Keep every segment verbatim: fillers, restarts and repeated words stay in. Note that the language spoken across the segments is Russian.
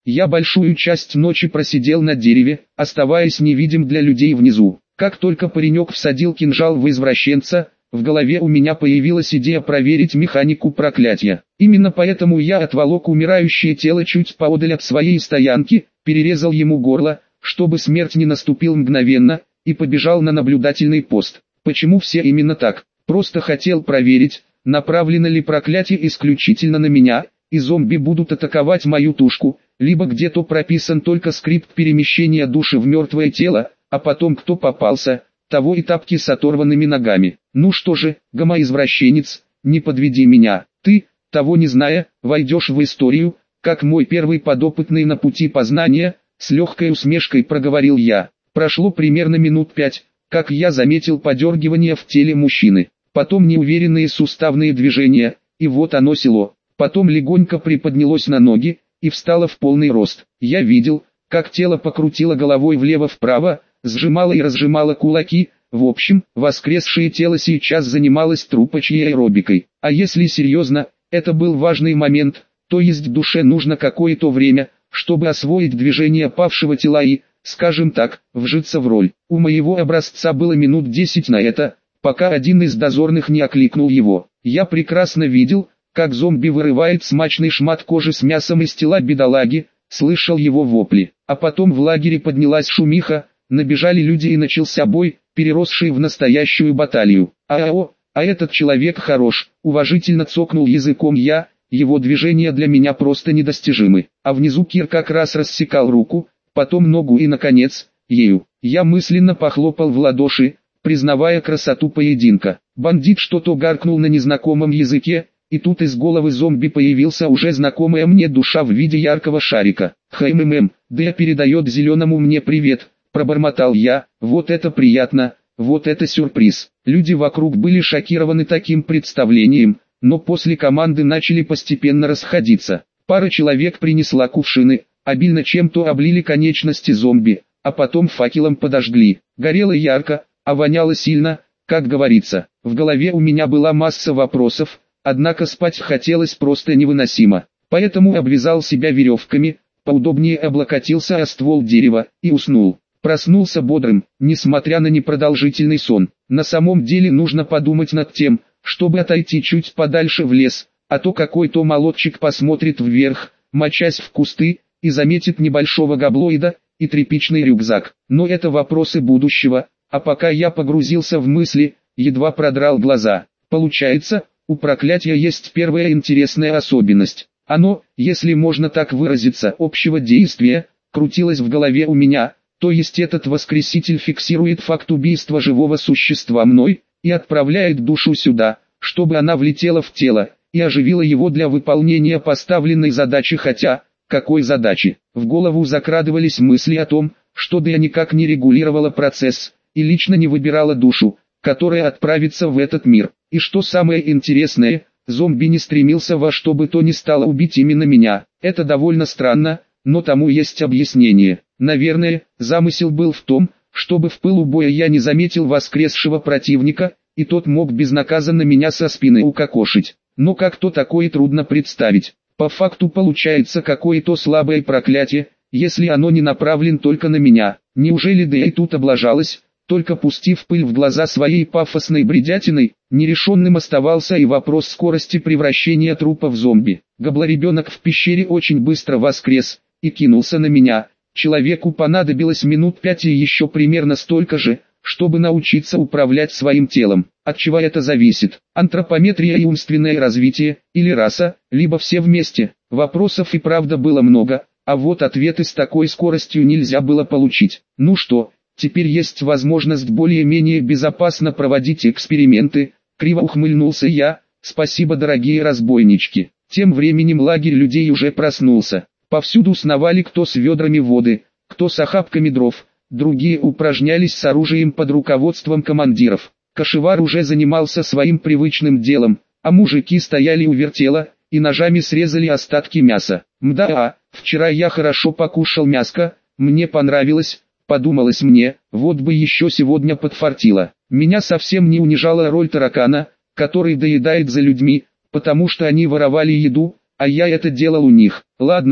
Я большую часть ночи просидел на дереве, оставаясь невидим для людей внизу. Как только паренек всадил кинжал в извращенца, в голове у меня появилась идея проверить механику проклятия. Именно поэтому я отволок умирающее тело чуть поодаль от своей стоянки, перерезал ему горло, чтобы смерть не наступила мгновенно, и побежал на наблюдательный пост. Почему все именно так? Просто хотел проверить, направлено ли проклятие исключительно на меня, и зомби будут атаковать мою тушку, либо где-то прописан только скрипт перемещения души в мертвое тело, а потом кто попался, того и тапки с оторванными ногами. Ну что же, гомоизвращенец, не подведи меня, ты, того не зная, войдешь в историю, как мой первый подопытный на пути познания, с легкой усмешкой проговорил я. Прошло примерно минут пять, как я заметил подергивание в теле мужчины, потом неуверенные суставные движения, и вот оно село, потом легонько приподнялось на ноги, и встало в полный рост. Я видел, как тело покрутило головой влево-вправо, сжимало и разжимало кулаки, в общем, воскресшее тело сейчас занималось трупачьей аэробикой. А если серьезно, это был важный момент, то есть душе нужно какое-то время, чтобы освоить движение павшего тела и, скажем так, вжиться в роль. У моего образца было минут десять на это, пока один из дозорных не окликнул его. Я прекрасно видел, как зомби вырывает смачный шмат кожи с мясом из тела бедолаги, слышал его вопли. А потом в лагере поднялась шумиха, набежали люди и начался бой, переросший в настоящую баталию. «Ао, а этот человек хорош», уважительно цокнул языком я, его движения для меня просто недостижимы. А внизу Кир как раз рассекал руку, потом ногу и наконец, ею. Я мысленно похлопал в ладоши, признавая красоту поединка. Бандит что-то гаркнул на незнакомом языке, и тут из головы зомби появился уже знакомая мне душа в виде яркого шарика. «Хммм, да передает зеленому мне привет», пробормотал я, вот это приятно, вот это сюрприз. Люди вокруг были шокированы таким представлением, но после команды начали постепенно расходиться. Пара человек принесла кувшины, обильно чем-то облили конечности зомби, а потом факелом подожгли. Горело ярко, а воняло сильно, как говорится. В голове у меня была масса вопросов, однако спать хотелось просто невыносимо. Поэтому обвязал себя веревками, поудобнее облокотился о ствол дерева и уснул. Проснулся бодрым, несмотря на непродолжительный сон. На самом деле нужно подумать над тем, чтобы отойти чуть подальше в лес, а то какой-то молодчик посмотрит вверх, мочась в кусты, и заметит небольшого габлоида и тряпичный рюкзак. Но это вопросы будущего, а пока я погрузился в мысли, едва продрал глаза. Получается, у проклятия есть первая интересная особенность. Оно, если можно так выразиться, общего действия, крутилось в голове у меня. То есть этот воскреситель фиксирует факт убийства живого существа мной, и отправляет душу сюда, чтобы она влетела в тело, и оживила его для выполнения поставленной задачи. Хотя, какой задачи? В голову закрадывались мысли о том, что да я никак не регулировала процесс, и лично не выбирала душу, которая отправится в этот мир. И что самое интересное, зомби не стремился во что бы то ни стало убить именно меня. Это довольно странно, но тому есть объяснение. Наверное, замысел был в том, чтобы в пылу боя я не заметил воскресшего противника, и тот мог безнаказанно меня со спины укокошить. Но как-то такое трудно представить. По факту получается какое-то слабое проклятие, если оно не направлено только на меня. Неужели да и тут облажалась, только пустив пыль в глаза своей пафосной бредятиной? Нерешенным оставался и вопрос скорости превращения трупа в зомби. Гоблоребенок в пещере очень быстро воскрес и кинулся на меня. Человеку понадобилось минут пять и еще примерно столько же, чтобы научиться управлять своим телом. От чего это зависит? Антропометрия и умственное развитие, или раса, либо все вместе? Вопросов и правда было много, а вот ответы с такой скоростью нельзя было получить. Ну что, теперь есть возможность более-менее безопасно проводить эксперименты, криво ухмыльнулся я, спасибо, дорогие разбойнички. Тем временем лагерь людей уже проснулся. Повсюду сновали кто с ведрами воды, кто с охапками дров, другие упражнялись с оружием под руководством командиров. Кошевар уже занимался своим привычным делом, а мужики стояли у вертела и ножами срезали остатки мяса. Мда, вчера я хорошо покушал мяско, мне понравилось, подумалось мне, вот бы еще сегодня подфартило. Меня совсем не унижала роль таракана, который доедает за людьми, потому что они воровали еду, а я это делал у них. Ладно,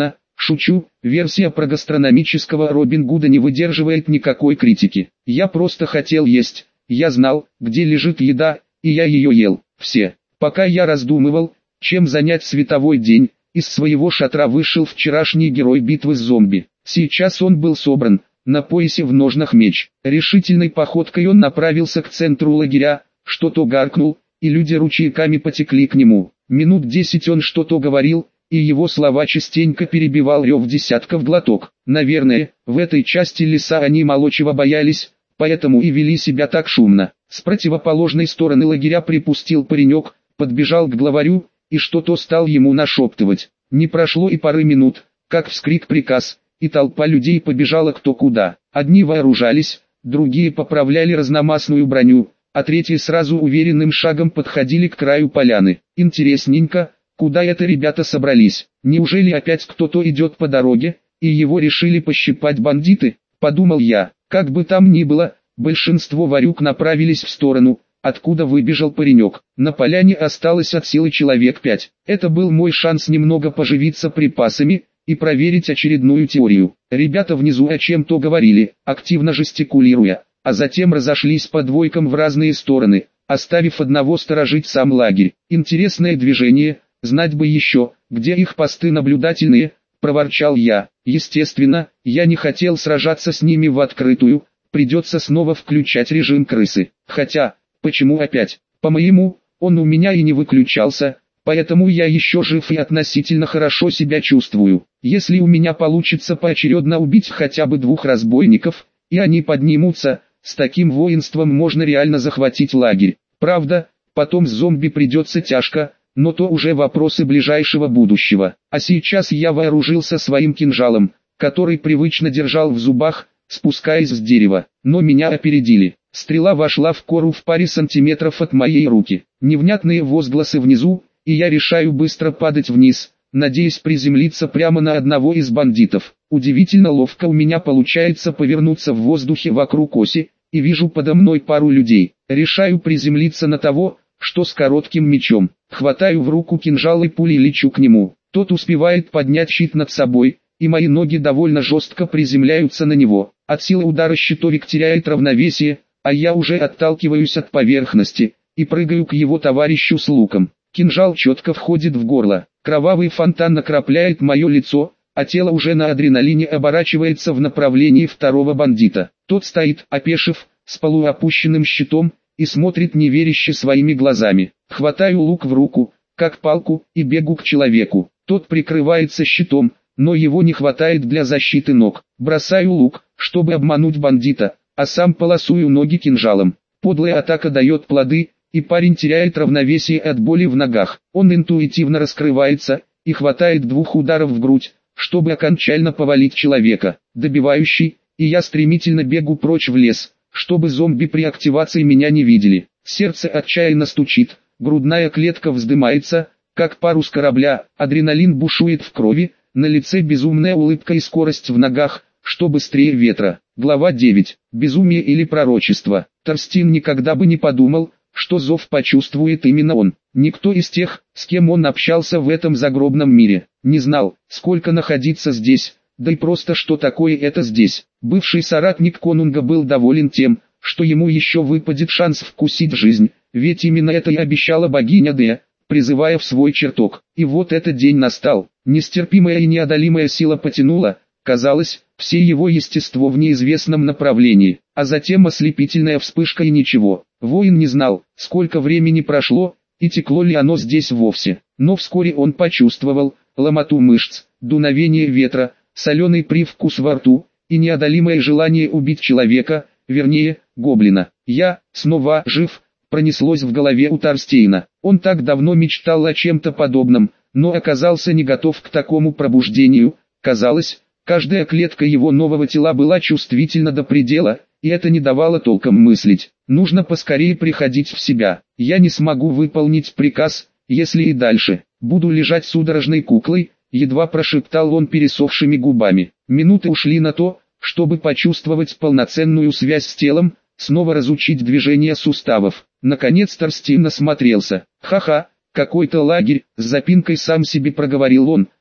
Шучу, версия про гастрономического Робин Гуда не выдерживает никакой критики. Я просто хотел есть, я знал, где лежит еда, и я ее ел. Все. Пока я раздумывал, чем занять световой день, из своего шатра вышел вчерашний герой битвы с зомби. Сейчас он был собран, на поясе в ножнах меч. Решительной походкой он направился к центру лагеря, что-то гаркнул, и люди ручейками потекли к нему. Минут десять он что-то говорил, и его слова частенько перебивал рев десятков глоток. Наверное, в этой части леса они мало чего боялись, поэтому и вели себя так шумно. С противоположной стороны лагеря припустил паренек, подбежал к главарю, и что-то стал ему нашептывать. Не прошло и пары минут, как вскрик приказ, и толпа людей побежала кто куда. Одни вооружались, другие поправляли разномастную броню, а третьи сразу уверенным шагом подходили к краю поляны. Интересненько, куда это ребята собрались? Неужели опять кто-то идет по дороге, и его решили пощипать бандиты? Подумал я. Как бы там ни было, большинство ворюк направились в сторону, откуда выбежал паренек. На поляне осталось от силы человек пять. Это был мой шанс немного поживиться припасами и проверить очередную теорию. Ребята внизу о чем-то говорили, активно жестикулируя, а затем разошлись по двойкам в разные стороны, оставив одного сторожить сам лагерь. Интересное движение, знать бы еще, где их посты наблюдательные, проворчал я. Естественно, я не хотел сражаться с ними в открытую, придется снова включать режим крысы. Хотя, почему опять? По-моему, он у меня и не выключался, поэтому я еще жив и относительно хорошо себя чувствую. Если у меня получится поочередно убить хотя бы двух разбойников, и они поднимутся, с таким воинством можно реально захватить лагерь. Правда, потом с зомби придется тяжко, но то уже вопросы ближайшего будущего. А сейчас я вооружился своим кинжалом, который привычно держал в зубах, спускаясь с дерева. Но меня опередили. Стрела вошла в кору в паре сантиметров от моей руки. Невнятные возгласы внизу, и я решаю быстро падать вниз, надеясь приземлиться прямо на одного из бандитов. Удивительно ловко у меня получается повернуться в воздухе вокруг оси, и вижу подо мной пару людей. Решаю приземлиться на того, что с коротким мечом. Хватаю в руку кинжал и пулей лечу к нему. Тот успевает поднять щит над собой, и мои ноги довольно жестко приземляются на него. От силы удара щитовик теряет равновесие, а я уже отталкиваюсь от поверхности, и прыгаю к его товарищу с луком. Кинжал четко входит в горло. Кровавый фонтан окропляет мое лицо, а тело уже на адреналине оборачивается в направлении второго бандита. Тот стоит, опешив, с полуопущенным щитом, и смотрит неверяще своими глазами. Хватаю лук в руку, как палку, и бегу к человеку. Тот прикрывается щитом, но его не хватает для защиты ног. Бросаю лук, чтобы обмануть бандита, а сам полосую ноги кинжалом. Подлая атака дает плоды, и парень теряет равновесие от боли в ногах. Он интуитивно раскрывается, и хватает двух ударов в грудь, чтобы окончательно повалить человека. Добивающий, и я стремительно бегу прочь в лес, чтобы зомби при активации меня не видели. Сердце отчаянно стучит, грудная клетка вздымается, как парус корабля, адреналин бушует в крови, на лице безумная улыбка и скорость в ногах, что быстрее ветра. Глава девять. Безумие или пророчество. Торстин никогда бы не подумал, что зов почувствует именно он. Никто из тех, с кем он общался в этом загробном мире, не знал, сколько находиться здесь, да и просто что такое это здесь. Бывший соратник Конунга был доволен тем, что ему еще выпадет шанс вкусить жизнь, ведь именно это и обещала богиня Дея, призывая в свой чертог. И вот этот день настал. Нестерпимая и неодолимая сила потянула, казалось, все его естество в неизвестном направлении, а затем ослепительная вспышка и ничего. Воин не знал, сколько времени прошло, и текло ли оно здесь вовсе, но вскоре он почувствовал ломоту мышц, дуновение ветра, соленый привкус во рту, и неодолимое желание убить человека, вернее, гоблина. «Я, снова жив», пронеслось в голове у Торстейна. Он так давно мечтал о чем-то подобном, но оказался не готов к такому пробуждению. Казалось, каждая клетка его нового тела была чувствительна до предела, и это не давало толком мыслить. Нужно поскорее приходить в себя. Я не смогу выполнить приказ, если и дальше буду лежать судорожной куклой, едва прошептал он пересохшими губами. Минуты ушли на то, чтобы почувствовать полноценную связь с телом, снова разучить движение суставов. Наконец Торстин осмотрелся. «Ха-ха, какой-то лагерь», с запинкой сам себе проговорил он,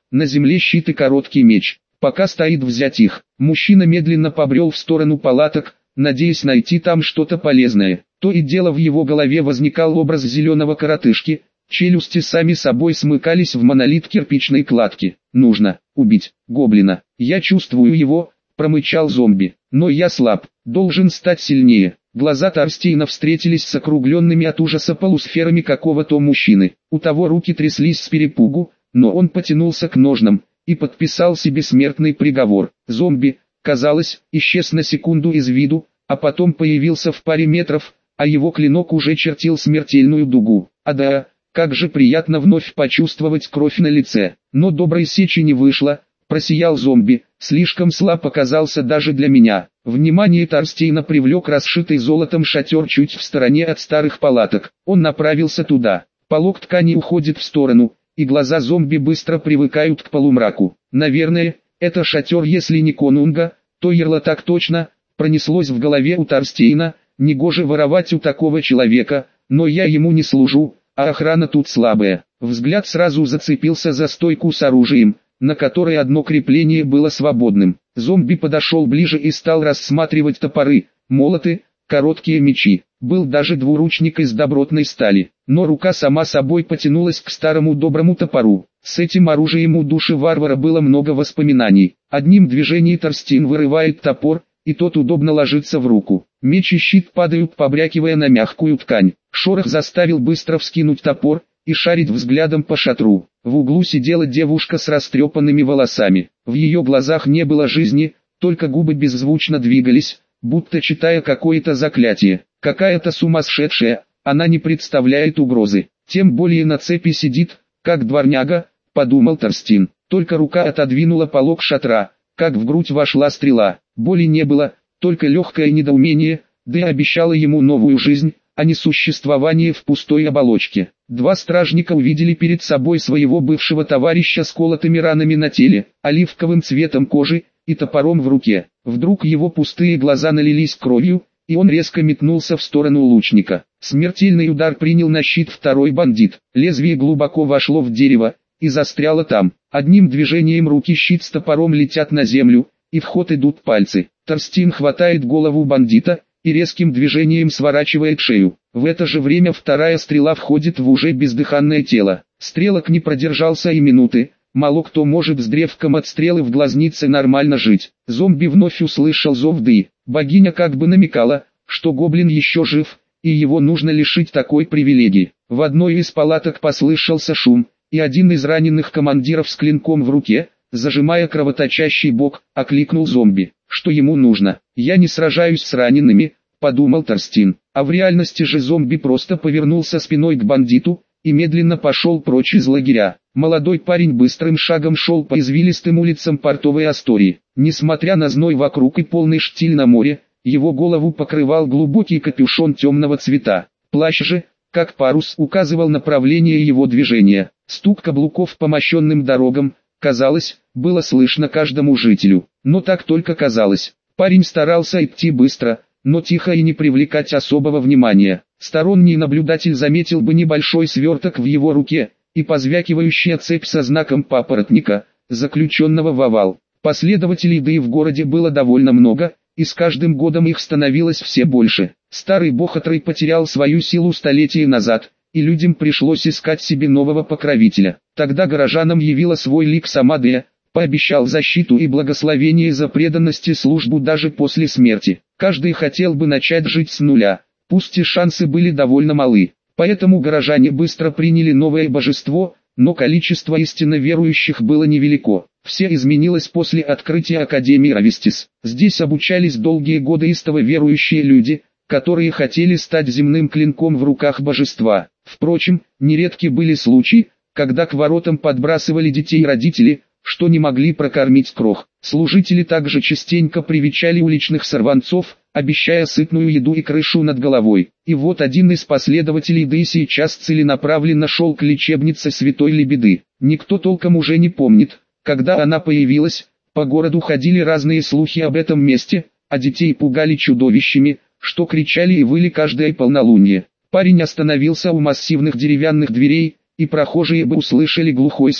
на земле щит и короткий меч. Пока стоит взять их, мужчина медленно побрел в сторону палаток, надеясь найти там что-то полезное. То и дело в его голове возникал образ зеленого коротышки, челюсти сами собой смыкались в монолит кирпичной кладки. Нужно убить гоблина. Я чувствую его, промычал зомби. Но я слаб, должен стать сильнее. Глаза Торстейна встретились с округленными от ужаса полусферами какого-то мужчины. У того руки тряслись с перепугу, но он потянулся к ножнам и подписал себе смертный приговор. Зомби, казалось, исчез на секунду из виду, а потом появился в паре метров, а его клинок уже чертил смертельную дугу. А да, как же приятно вновь почувствовать кровь на лице. Но доброй сечи не вышло, просиял зомби, слишком слаб оказался даже для меня. Внимание Торстейна привлек расшитый золотом шатер чуть в стороне от старых палаток. Он направился туда. Полог ткани уходит в сторону, и глаза зомби быстро привыкают к полумраку. Наверное, это шатер, если не конунга, то ярла так точно, пронеслось в голове у Торстейна. Негоже воровать у такого человека, но я ему не служу, а охрана тут слабая. Взгляд сразу зацепился за стойку с оружием, на которой одно крепление было свободным. Зомби подошел ближе и стал рассматривать топоры, молоты, короткие мечи. Был даже двуручник из добротной стали, но рука сама собой потянулась к старому доброму топору. С этим оружием у души варвара было много воспоминаний. Одним движением Торстейн вырывает топор, и тот удобно ложится в руку. Меч и щит падают, побрякивая на мягкую ткань. Шорох заставил быстро вскинуть топор и шарить взглядом по шатру. В углу сидела девушка с растрепанными волосами. В ее глазах не было жизни, только губы беззвучно двигались, будто читая какое-то заклятие. Какая-то сумасшедшая, она не представляет угрозы. Тем более на цепи сидит, как дворняга, подумал Торстейн. Только рука отодвинула полог шатра, как в грудь вошла стрела. Боли не было, только легкое недоумение, да и обещала ему новую жизнь, а не существование в пустой оболочке. Два стражника увидели перед собой своего бывшего товарища с колотыми ранами на теле, оливковым цветом кожи и топором в руке. Вдруг его пустые глаза налились кровью, и он резко метнулся в сторону лучника. Смертельный удар принял на щит второй бандит. Лезвие глубоко вошло в дерево и застряло там. Одним движением руки щит с топором летят на землю, и в ход идут пальцы. Торстейн хватает голову бандита и резким движением сворачивает шею. В это же время вторая стрела входит в уже бездыханное тело. Стрелок не продержался и минуты. Мало кто может с древком от стрелы в глазнице нормально жить. Зомби вновь услышал зов Ды. Богиня как бы намекала, что гоблин еще жив, и его нужно лишить такой привилегии. В одной из палаток послышался шум, и один из раненых командиров с клинком в руке, зажимая кровоточащий бок, окликнул зомби. Что ему нужно? Я не сражаюсь с ранеными, подумал Торстейн. А в реальности же зомби просто повернулся спиной к бандиту и медленно пошел прочь из лагеря. Молодой парень быстрым шагом шел по извилистым улицам портовой Астории. Несмотря на зной вокруг и полный штиль на море, его голову покрывал глубокий капюшон темного цвета. Плащ же, как парус, указывал направление его движения. Стук каблуков по мощенным дорогам, казалось, было слышно каждому жителю. Но так только казалось. Парень старался идти быстро, но тихо и не привлекать особого внимания. Сторонний наблюдатель заметил бы небольшой сверток в его руке и позвякивающая цепь со знаком папоротника, заключенного в овал. Последователей Ды в городе было довольно много, и с каждым годом их становилось все больше. Старый Бохотрой потерял свою силу столетия назад, и людям пришлось искать себе нового покровителя. Тогда горожанам явила свой лик сама Дэ, пообещал защиту и благословение за преданность и службу даже после смерти. Каждый хотел бы начать жить с нуля, пусть и шансы были довольно малы. Поэтому горожане быстро приняли новое божество, но количество истинно верующих было невелико. Все изменилось после открытия Академии Равестис. Здесь обучались долгие годы истово верующие люди, которые хотели стать земным клинком в руках божества. Впрочем, нередки были случаи, когда к воротам подбрасывали детей родители, что не могли прокормить крох. Служители также частенько привечали уличных сорванцов, обещая сытную еду и крышу над головой. И вот один из последователей Ды сейчас целенаправленно шел к лечебнице Святой Лебеды. Никто толком уже не помнит, когда она появилась. По городу ходили разные слухи об этом месте, а детей пугали чудовищами, что кричали и выли каждое полнолуние. Парень остановился у массивных деревянных дверей, и прохожие бы услышали глухой стук.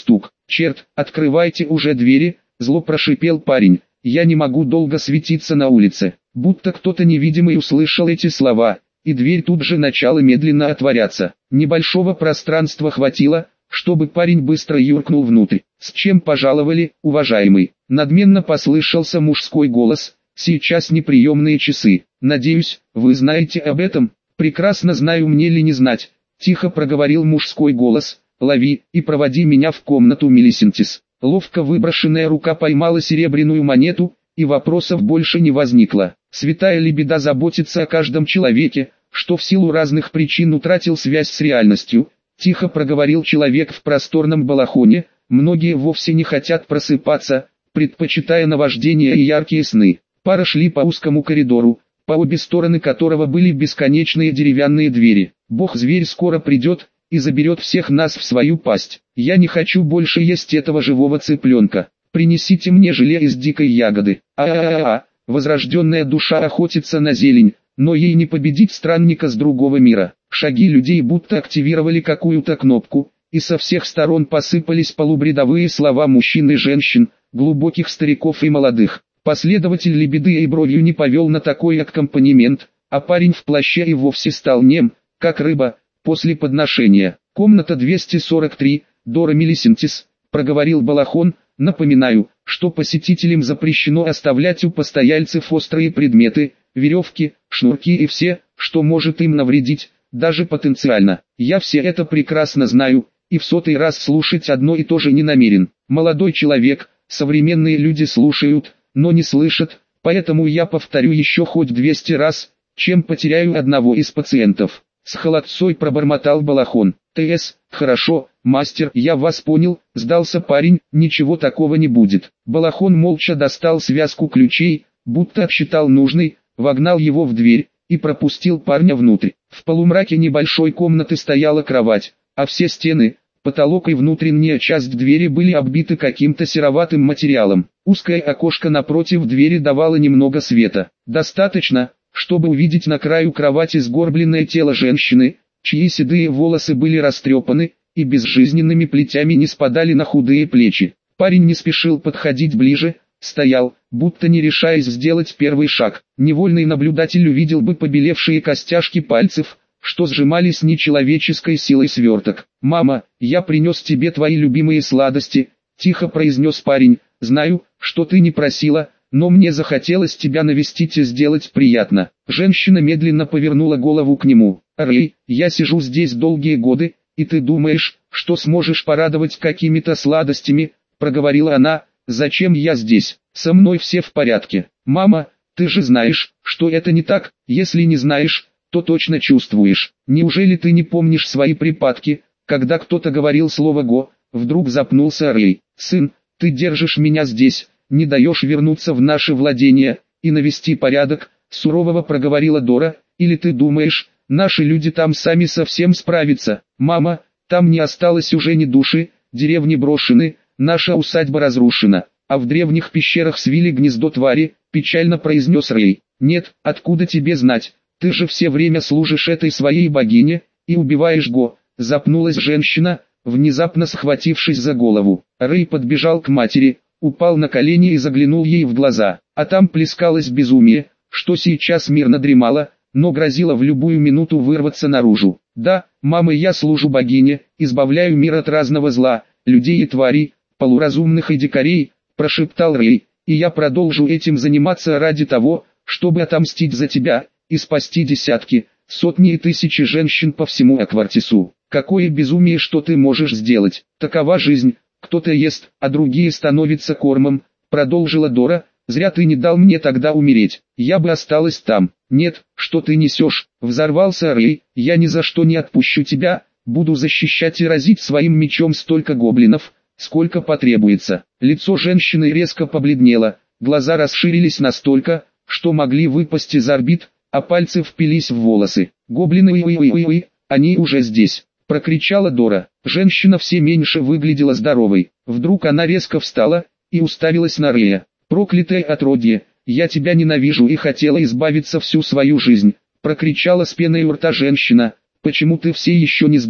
Черт, открывайте уже двери, зло прошипел парень. Я не могу долго светиться на улице. Будто кто-то невидимый услышал эти слова, и дверь тут же начала медленно отворяться. Небольшого пространства хватило, чтобы парень быстро юркнул внутрь. «С чем пожаловали, уважаемый?» Надменно послышался мужской голос. «Сейчас неприемные часы. Надеюсь, вы знаете об этом?» «Прекрасно знаю, мне ли не знать», — тихо проговорил мужской голос. «Лови и проводи меня в комнату, Мелисентис». Ловко выброшенная рука поймала серебряную монету, и вопросов больше не возникло. Святая Лебеда заботится о каждом человеке, что в силу разных причин утратил связь с реальностью. Тихо проговорил человек в просторном балахоне. Многие вовсе не хотят просыпаться, предпочитая наваждения и яркие сны. Пара шли по узкому коридору, по обе стороны которого были бесконечные деревянные двери. Бог-зверь скоро придет и заберет всех нас в свою пасть. Я не хочу больше есть этого живого цыпленка. Принесите мне желе из дикой ягоды. А-а-а-а, возрожденная душа охотится на зелень, но ей не победить странника с другого мира. Шаги людей будто активировали какую-то кнопку, и со всех сторон посыпались полубредовые слова мужчин и женщин, глубоких стариков и молодых. Последователь Лебеды и бровью не повел на такой аккомпанемент, а парень в плаще и вовсе стал нем, как рыба, после подношения. «Комната двести сорок три, Дора Мелисентис», — проговорил Балахон. «Напоминаю, что посетителям запрещено оставлять у постояльцев острые предметы, веревки, шнурки и все, что может им навредить, даже потенциально. Я все это прекрасно знаю, и в сотый раз слушать одно и то же не намерен. Молодой человек, современные люди слушают, но не слышат, поэтому я повторю еще хоть двести раз, чем потеряю одного из пациентов». С холодцой пробормотал Балахон. «ТС, хорошо, мастер, я вас понял», — сдался парень, «ничего такого не будет». Балахон молча достал связку ключей, будто отсчитал нужный, вогнал его в дверь и пропустил парня внутрь. В полумраке небольшой комнаты стояла кровать, а все стены, потолок и внутренняя часть двери были оббиты каким-то сероватым материалом. Узкое окошко напротив двери давало немного света. Достаточно, чтобы увидеть на краю кровати сгорбленное тело женщины, чьи седые волосы были растрепаны и безжизненными плетями не спадали на худые плечи. Парень не спешил подходить ближе, стоял, будто не решаясь сделать первый шаг. Невольный наблюдатель увидел бы побелевшие костяшки пальцев, что сжимали с нечеловеческой силой сверток. «Мама, я принес тебе твои любимые сладости», — тихо произнес парень. «Знаю, что ты не просила, но мне захотелось тебя навестить и сделать приятно». Женщина медленно повернула голову к нему. «Рэй, я сижу здесь долгие годы, и ты думаешь, что сможешь порадовать какими-то сладостями?» — проговорила она. «Зачем я здесь? Со мной все в порядке». «Мама, ты же знаешь, что это не так. Если не знаешь, то точно чувствуешь. Неужели ты не помнишь свои припадки, когда кто-то говорил слово «го»?» Вдруг запнулся Рэй. «Сын, ты держишь меня здесь, не даешь вернуться в наши владения и навести порядок», — сурово проговорила Дора. «Или ты думаешь, наши люди там сами совсем справятся? Мама, там не осталось уже ни души, деревни брошены, наша усадьба разрушена, а в древних пещерах свили гнездо твари», — печально произнес Рэй. «Нет, откуда тебе знать, ты же все время служишь этой своей богине и убиваешь Го», — запнулась женщина, внезапно схватившись за голову. Рэй подбежал к матери, упал на колени и заглянул ей в глаза, а там плескалось безумие, что сейчас мирно дремало, но грозило в любую минуту вырваться наружу. «Да, мама, я служу богине, избавляю мир от разного зла, людей и тварей, полуразумных и дикарей», — прошептал Рэй, «и я продолжу этим заниматься ради того, чтобы отомстить за тебя и спасти десятки, сотни и тысячи женщин по всему Аквартису. Какое безумие, что ты можешь сделать? Такова жизнь. Кто-то ест, а другие становятся кормом», — продолжила Дора. «Зря ты не дал мне тогда умереть, я бы осталась там». «Нет, что ты несешь?» — взорвался Рэй. «Я ни за что не отпущу тебя, буду защищать и разить своим мечом столько гоблинов, сколько потребуется». Лицо женщины резко побледнело, глаза расширились настолько, что могли выпасть из орбит, а пальцы впились в волосы. «Гоблины, уи-уи-уи-уи, они уже здесь!» — прокричала Дора. Женщина все меньше выглядела здоровой. Вдруг она резко встала и уставилась на Рэя. «Проклятое отродье, я тебя ненавижу и хотела избавиться всю свою жизнь!» — прокричала с пеной у рта женщина. «Почему ты все еще не сдох?»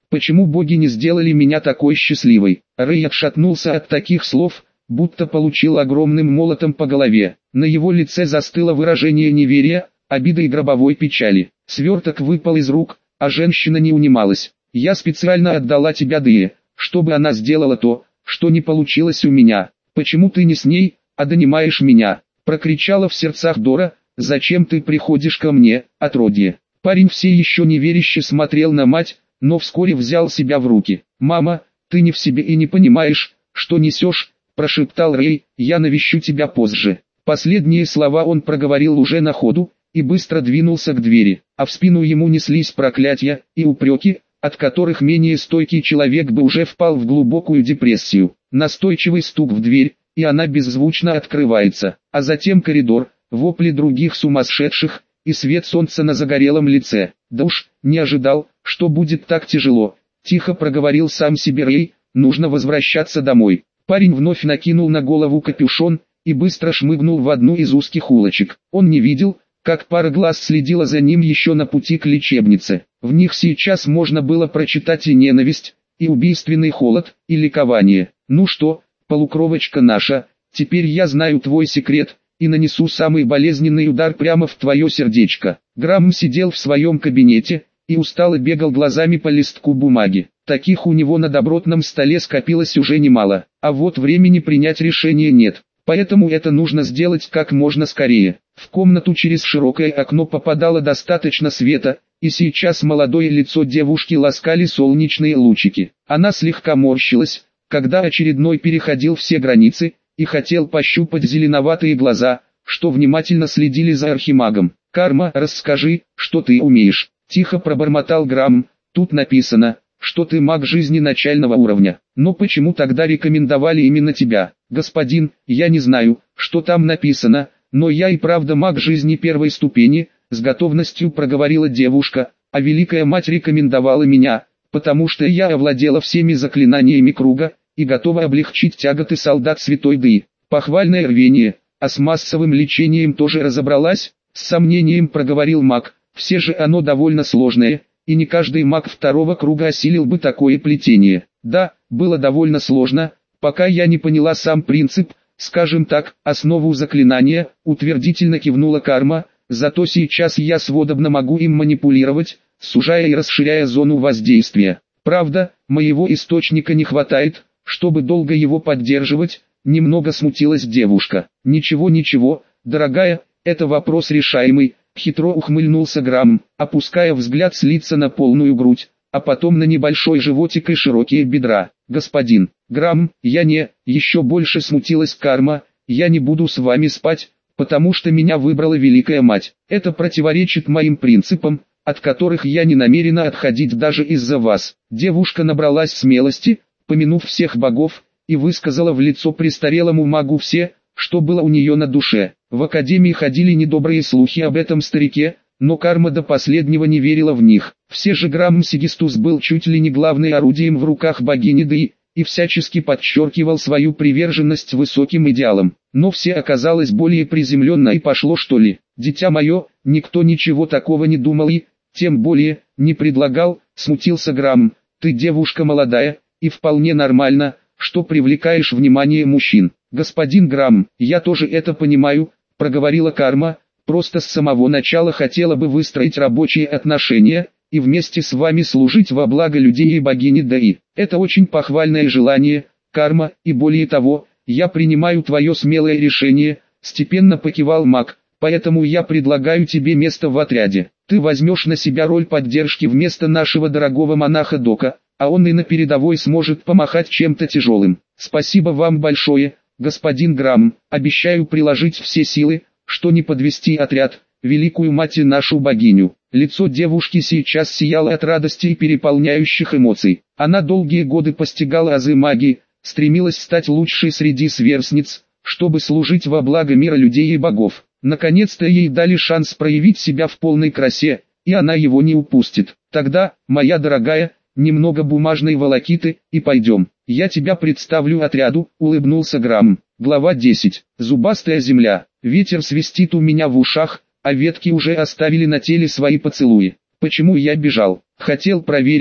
Почему боги не сделали меня такой счастливой? Рэй отшатнулся от таких слов, будто получил огромным молотом по голове. На его лице застыло выражение неверия, обиды и гробовой печали. Сверток выпал из рук, а женщина не унималась. «Я специально отдала тебя Дее, чтобы она сделала то, что не получилось у меня. Почему ты не с ней, а донимаешь меня?» Прокричала в сердцах Дора. «Зачем ты приходишь ко мне, отродье?» Парень все еще неверяще смотрел на мать, но вскоре взял себя в руки. «Мама, ты не в себе и не понимаешь, что несешь», – прошептал Рэй, – «я навещу тебя позже». Последние слова он проговорил уже на ходу, и быстро двинулся к двери, а в спину ему неслись проклятия и упреки, от которых менее стойкий человек бы уже впал в глубокую депрессию. Настойчивый стук в дверь, и она беззвучно открывается, а затем коридор, вопли других сумасшедших, и свет солнца на загорелом лице. «Да уж, не ожидал, что будет так тяжело», – тихо проговорил сам себе Рэй, – «нужно возвращаться домой». Парень вновь накинул на голову капюшон, и быстро шмыгнул в одну из узких улочек. Он не видел, как пара глаз следила за ним еще на пути к лечебнице. В них сейчас можно было прочитать и ненависть, и убийственный холод, и ликование. «Ну что, полукровочка наша, теперь я знаю твой секрет, и нанесу самый болезненный удар прямо в твое сердечко». Грамм сидел в своем кабинете, и устало бегал глазами по листку бумаги. Таких у него на добротном столе скопилось уже немало, а вот времени принять решение нет. Поэтому это нужно сделать как можно скорее. В комнату через широкое окно попадало достаточно света, и сейчас молодое лицо девушки ласкали солнечные лучики. Она слегка морщилась, когда очередной переходил все границы, и хотел пощупать зеленоватые глаза, что внимательно следили за архимагом. «Карма, расскажи, что ты умеешь», – тихо пробормотал Грамм. «Тут написано, что ты маг жизни начального уровня. Но почему тогда рекомендовали именно тебя?» «Господин, я не знаю, что там написано, но я и правда маг жизни первой ступени», – с готовностью проговорила девушка, «а Великая Мать рекомендовала меня, потому что я овладела всеми заклинаниями круга, и готова облегчить тяготы солдат Святой Ды». Похвальное рвение, а с массовым лечением тоже разобралась, с сомнением проговорил маг, все же оно довольно сложное, и не каждый маг второго круга осилил бы такое плетение. Да, было довольно сложно, пока я не поняла сам принцип, скажем так, основу заклинания, утвердительно кивнула Карма, зато сейчас я свободно могу им манипулировать, сужая и расширяя зону воздействия. Правда, моего источника не хватает, чтобы долго его поддерживать, немного смутилась девушка. «Ничего, ничего, дорогая, это вопрос решаемый», хитро ухмыльнулся Грамм, опуская взгляд с лица на полную грудь, а потом на небольшой животик и широкие бедра. «Господин Грамм, я не...» Еще больше смутилась Карма, «я не буду с вами спать, потому что меня выбрала Великая Мать. Это противоречит моим принципам, от которых я не намерена отходить даже из-за вас». Девушка набралась смелости, помянув всех богов, и высказала в лицо престарелому магу все, что было у нее на душе. В академии ходили недобрые слухи об этом старике, но Карма до последнего не верила в них. Все же Грамм Сигистус был чуть ли не главным орудием в руках богини Ды, и всячески подчеркивал свою приверженность высоким идеалам. Но все оказалось более приземленно и пошло что ли. «Дитя мое, никто ничего такого не думал и, тем более, не предлагал», смутился Грамм. «Ты девушка молодая, и вполне нормально, что привлекаешь внимание мужчин». «Господин Грамм, я тоже это понимаю», проговорила Карма, «просто с самого начала хотела бы выстроить рабочие отношения, и вместе с вами служить во благо людей и богини Даи. Это очень похвальное желание, Карма, и более того, я принимаю твое смелое решение», степенно покивал маг, «поэтому я предлагаю тебе место в отряде. Ты возьмешь на себя роль поддержки вместо нашего дорогого монаха Дока, а он и на передовой сможет помахать чем-то тяжелым. Спасибо вам большое, господин Грамм, обещаю приложить все силы, что не подвести отряд, Великую Мать и нашу богиню». Лицо девушки сейчас сияло от радости и переполняющих эмоций. Она долгие годы постигала азы магии, стремилась стать лучшей среди сверстниц, чтобы служить во благо мира людей и богов. Наконец-то ей дали шанс проявить себя в полной красе, и она его не упустит. «Тогда, моя дорогая, немного бумажной волокиты, и пойдем. Я тебя представлю отряду», — улыбнулся Грамм. Глава десять. Зубастая земля. Ветер свистит у меня в ушах, а ветки уже оставили на теле свои поцелуи. Почему я бежал? Хотел проверить,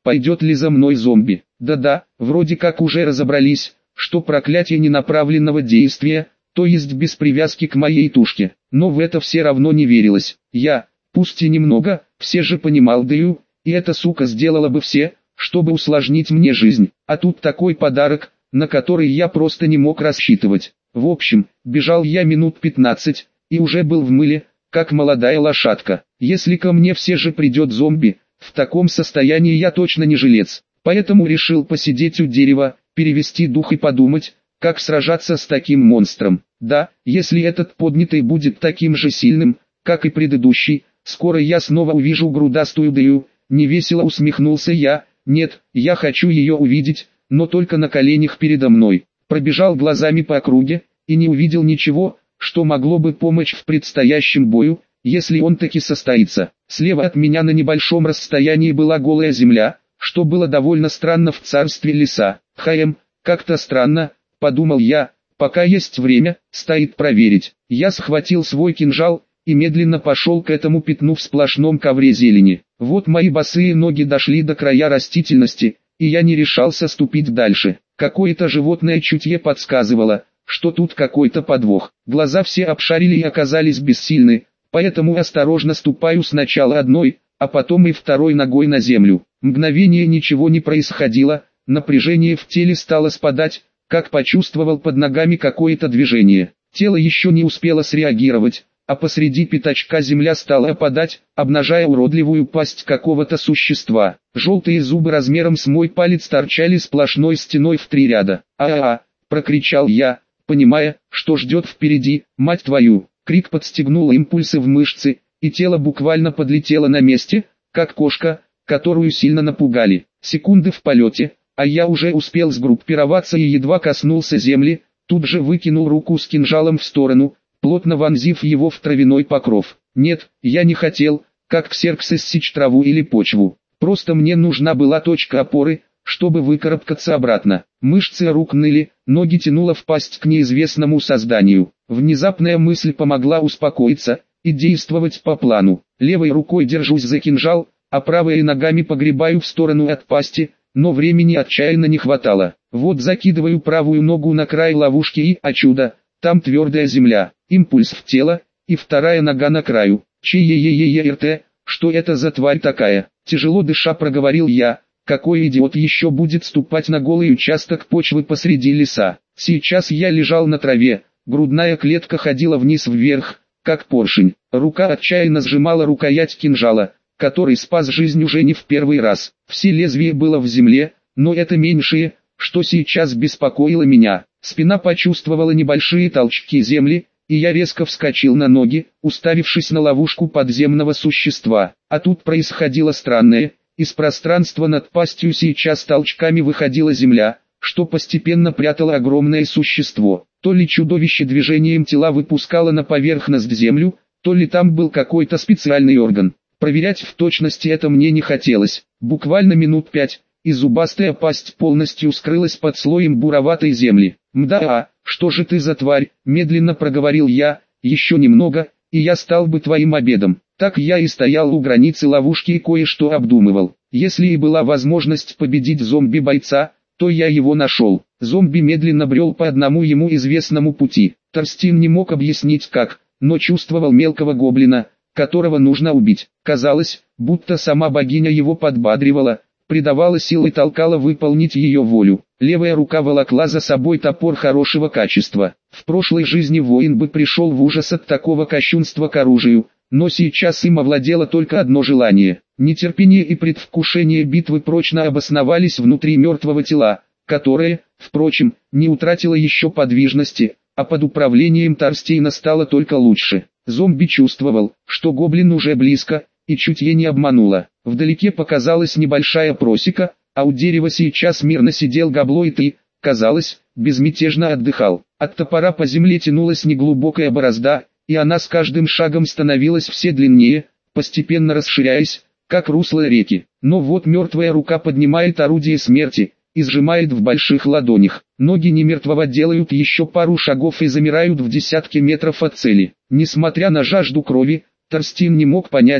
пойдет ли за мной зомби. Да-да, вроде как уже разобрались, что проклятие ненаправленного действия, то есть без привязки к моей тушке. Но в это все равно не верилось. Я, пусть и немного, все же понимал Дэю, и эта сука сделала бы все, чтобы усложнить мне жизнь. А тут такой подарок, на который я просто не мог рассчитывать. В общем, бежал я минут пятнадцать, и уже был в мыле, как молодая лошадка. Если ко мне все же придет зомби, в таком состоянии я точно не жилец. Поэтому решил посидеть у дерева, перевести дух и подумать, как сражаться с таким монстром. Да, если этот поднятый будет таким же сильным, как и предыдущий, скоро я снова увижу грудастую Дэю. Невесело усмехнулся я. Нет, я хочу ее увидеть, но только на коленях передо мной. Пробежал глазами по округе, и не увидел ничего, что могло бы помочь в предстоящем бою, если он таки состоится. Слева от меня на небольшом расстоянии была голая земля, что было довольно странно в царстве леса. Хм, как-то странно, подумал я, пока есть время, стоит проверить. Я схватил свой кинжал и медленно пошел к этому пятну в сплошном ковре зелени. Вот мои босые ноги дошли до края растительности, и я не решался ступить дальше. Какое-то животное чутье подсказывало, что тут какой-то подвох. Глаза все обшарили и оказались бессильны, поэтому осторожно ступаю сначала одной, а потом и второй ногой на землю. Мгновение ничего не происходило, напряжение в теле стало спадать, как почувствовал под ногами какое-то движение. Тело еще не успело среагировать, а посреди пятачка земля стала опадать, обнажая уродливую пасть какого-то существа. Желтые зубы размером с мой палец торчали сплошной стеной в три ряда. «А-а-а!» — прокричал я, понимая, что ждет впереди. «Мать твою!» Крик подстегнул импульсы в мышцы, и тело буквально подлетело на месте, как кошка, которую сильно напугали. Секунды в полете, а я уже успел сгруппироваться и едва коснулся земли, тут же выкинул руку с кинжалом в сторону, плотно вонзив его в травяной покров. Нет, я не хотел, как Ксеркс, сечь траву или почву. Просто мне нужна была точка опоры, чтобы выкарабкаться обратно. Мышцы рук ныли, ноги тянуло в пасть к неизвестному созданию. Внезапная мысль помогла успокоиться и действовать по плану. Левой рукой держусь за кинжал, а правой ногами погребаю в сторону от пасти, но времени отчаянно не хватало. Вот закидываю правую ногу на край ловушки и, о чудо, там твердая земля, импульс в тело, и вторая нога на краю. Че-е-е-е-е-рт, что это за тварь такая? Тяжело дыша проговорил я. Какой идиот еще будет ступать на голый участок почвы посреди леса? Сейчас я лежал на траве, грудная клетка ходила вниз-вверх, как поршень. Рука отчаянно сжимала рукоять кинжала, который спас жизнь уже не в первый раз. Все лезвие было в земле, но это меньшее, что сейчас беспокоило меня. Спина почувствовала небольшие толчки земли, и я резко вскочил на ноги, уставившись на ловушку подземного существа. А тут происходило странное. Из пространства над пастью сейчас толчками выходила земля, что постепенно прятало огромное существо. То ли чудовище движением тела выпускало на поверхность землю, то ли там был какой-то специальный орган. Проверять в точности это мне не хотелось. Буквально минут пять, и зубастая пасть полностью скрылась под слоем буроватой земли. «Мда, что же ты за тварь?» – медленно проговорил я. «Еще немного, и я стал бы твоим обедом». Так я и стоял у границы ловушки и кое-что обдумывал. Если и была возможность победить зомби-бойца, то я его нашел. Зомби медленно брел по одному ему известному пути. Торстин не мог объяснить как, но чувствовал мелкого гоблина, которого нужно убить. Казалось, будто сама богиня его подбадривала, придавала сил и толкала выполнить ее волю. Левая рука волокла за собой топор хорошего качества. В прошлой жизни воин бы пришел в ужас от такого кощунства к оружию, но сейчас им овладело только одно желание. Нетерпение и предвкушение битвы прочно обосновались внутри мертвого тела, которое, впрочем, не утратило еще подвижности, а под управлением Торстейна стало только лучше. Зомби чувствовал, что гоблин уже близко, и чутье не обмануло. Вдалеке показалась небольшая просека, а у дерева сейчас мирно сидел Гоблоид и, казалось, безмятежно отдыхал. От топора по земле тянулась неглубокая борозда, и она с каждым шагом становилась все длиннее, постепенно расширяясь, как русло реки. Но вот мертвая рука поднимает орудие смерти и сжимает в больших ладонях. Ноги немертвого делают еще пару шагов и замирают в десятке метров от цели. Несмотря на жажду крови, Торстин не мог понять,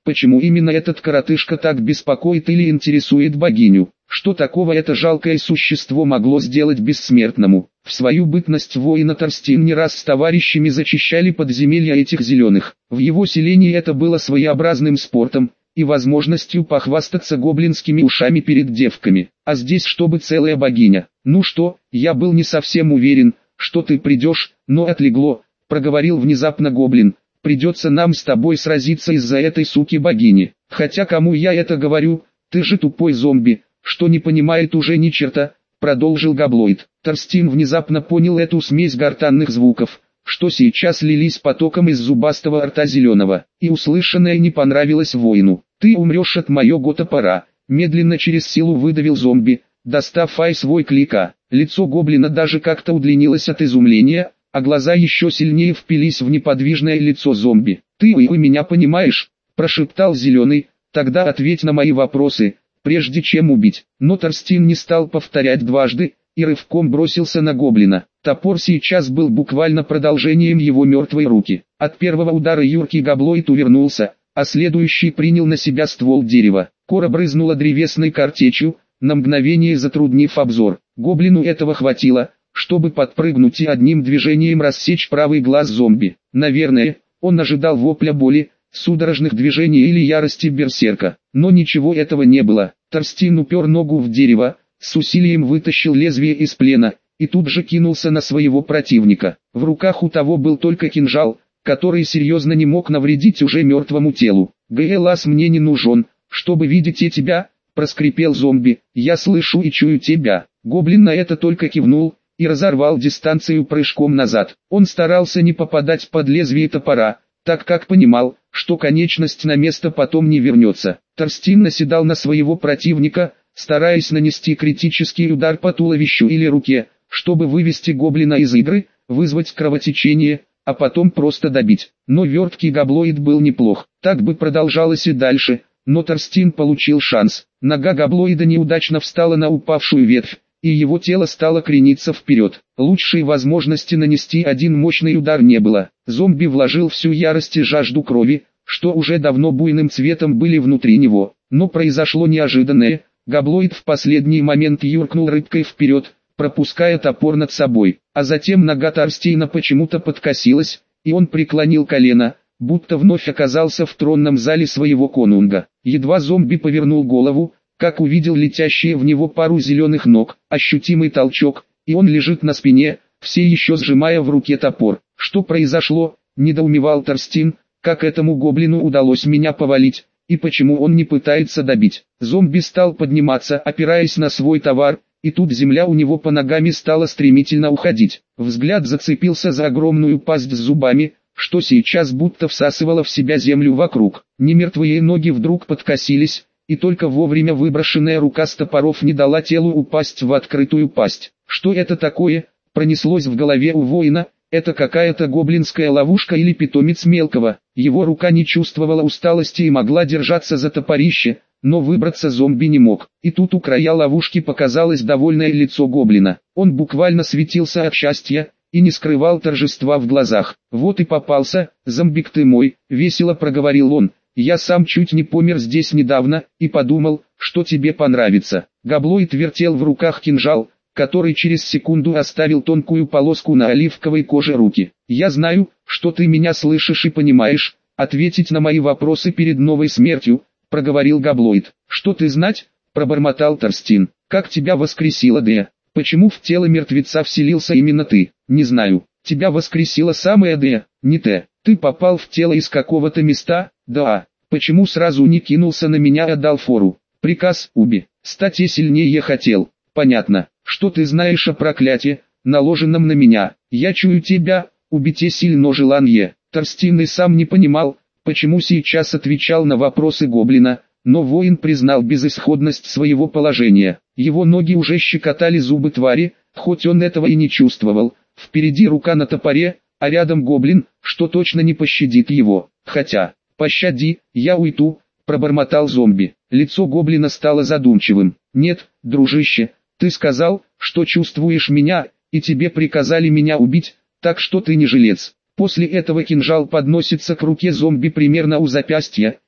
Почему именно этот коротышка так беспокоит или интересует богиню? Что такого это жалкое существо могло сделать бессмертному? В свою бытность воина Торстин не раз с товарищами зачищали подземелья этих зеленых. В его селении это было своеобразным спортом и возможностью похвастаться гоблинскими ушами перед девками. А здесь чтобы целая богиня. Ну что, я был не совсем уверен, что ты придешь, но отлегло, проговорил внезапно гоблин. Придется нам с тобой сразиться из-за этой суки-богини. Хотя кому я это говорю, ты же тупой зомби, что не понимает уже ни черта, продолжил Габлоид. Торстин внезапно понял эту смесь гортанных звуков, что сейчас лились потоком из зубастого рта зеленого, и услышанное не понравилось воину. Ты умрешь от моего топора, медленно через силу выдавил зомби, достав ай свой клика. Лицо гоблина даже как-то удлинилось от изумления, а глаза еще сильнее впились в неподвижное лицо зомби. «Ты и вы меня понимаешь?» – прошептал Зеленый, «тогда ответь на мои вопросы, прежде чем убить». Но Торстин не стал повторять дважды, и рывком бросился на гоблина. Топор сейчас был буквально продолжением его мертвой руки. От первого удара юркий Габлоид увернулся, а следующий принял на себя ствол дерева. Кора брызнула древесной картечью, на мгновение затруднив обзор. Гоблину этого хватило, чтобы подпрыгнуть и одним движением рассечь правый глаз зомби. Наверное, он ожидал вопля боли, судорожных движений или ярости берсерка. Но ничего этого не было. Торстин упер ногу в дерево, с усилием вытащил лезвие из плена, и тут же кинулся на своего противника. В руках у того был только кинжал, который серьезно не мог навредить уже мертвому телу. «Глаз мне не нужен, чтобы видеть и тебя», — проскрипел зомби, «я слышу и чую тебя». Гоблин на это только кивнул и разорвал дистанцию прыжком назад. Он старался не попадать под лезвие топора, так как понимал, что конечность на место потом не вернется. Торстин наседал на своего противника, стараясь нанести критический удар по туловищу или руке, чтобы вывести гоблина из игры, вызвать кровотечение, а потом просто добить. Но верткий Габлоид был неплох. Так бы продолжалось и дальше, но Торстин получил шанс. Нога Габлоида неудачно встала на упавшую ветвь, и его тело стало крениться вперед. Лучшей возможности нанести один мощный удар не было. Зомби вложил всю ярость и жажду крови, что уже давно буйным цветом были внутри него. Но произошло неожиданное. Габлоид в последний момент юркнул рыбкой вперед, пропуская топор над собой. А затем нога Торстина почему-то подкосилась, и он преклонил колено, будто вновь оказался в тронном зале своего конунга. Едва зомби повернул голову, как увидел летящие в него пару зеленых ног, ощутимый толчок, и он лежит на спине, все еще сжимая в руке топор. «Что произошло?» – недоумевал Торстин, «как этому гоблину удалось меня повалить, и почему он не пытается добить?» Зомби стал подниматься, опираясь на свой товар, и тут земля у него по ногам стала стремительно уходить. Взгляд зацепился за огромную пасть с зубами, что сейчас будто всасывала в себя землю вокруг. Немертвые ноги вдруг подкосились, и только вовремя выброшенная рука с топоров не дала телу упасть в открытую пасть. «Что это такое?» – пронеслось в голове у воина. «Это какая-то гоблинская ловушка или питомец мелкого?» Его рука не чувствовала усталости и могла держаться за топорище, но выбраться зомби не мог. И тут у края ловушки показалось довольное лицо гоблина. Он буквально светился от счастья и не скрывал торжества в глазах. «Вот и попался, зомбик ты мой», — весело проговорил он. «Я сам чуть не помер здесь недавно, и подумал, что тебе понравится». Габлоид вертел в руках кинжал, который через секунду оставил тонкую полоску на оливковой коже руки. «Я знаю, что ты меня слышишь и понимаешь, ответить на мои вопросы перед новой смертью», — проговорил Габлоид. «Что ты знать?» — пробормотал Торстин. «Как тебя воскресила Дея? Почему в тело мертвеца вселился именно ты?» «Не знаю. Тебя воскресила самая Дея, не ты. Ты попал в тело из какого-то места?» «Да. Почему сразу не кинулся на меня и отдал фору?» «Приказ, уби. Стать я сильнее хотел». «Понятно. Что ты знаешь о проклятии, наложенном на меня?» «Я чую тебя, убить сильно желание». Торстин и сам не понимал, почему сейчас отвечал на вопросы гоблина, но воин признал безысходность своего положения. Его ноги уже щекотали зубы твари, хоть он этого и не чувствовал. Впереди рука на топоре, а рядом гоблин, что точно не пощадит его. «Хотя, пощади, я уйду», — пробормотал зомби. Лицо гоблина стало задумчивым. «Нет, дружище, ты сказал, что чувствуешь меня, и тебе приказали меня убить, так что ты не жилец». После этого кинжал подносится к руке зомби примерно у запястья,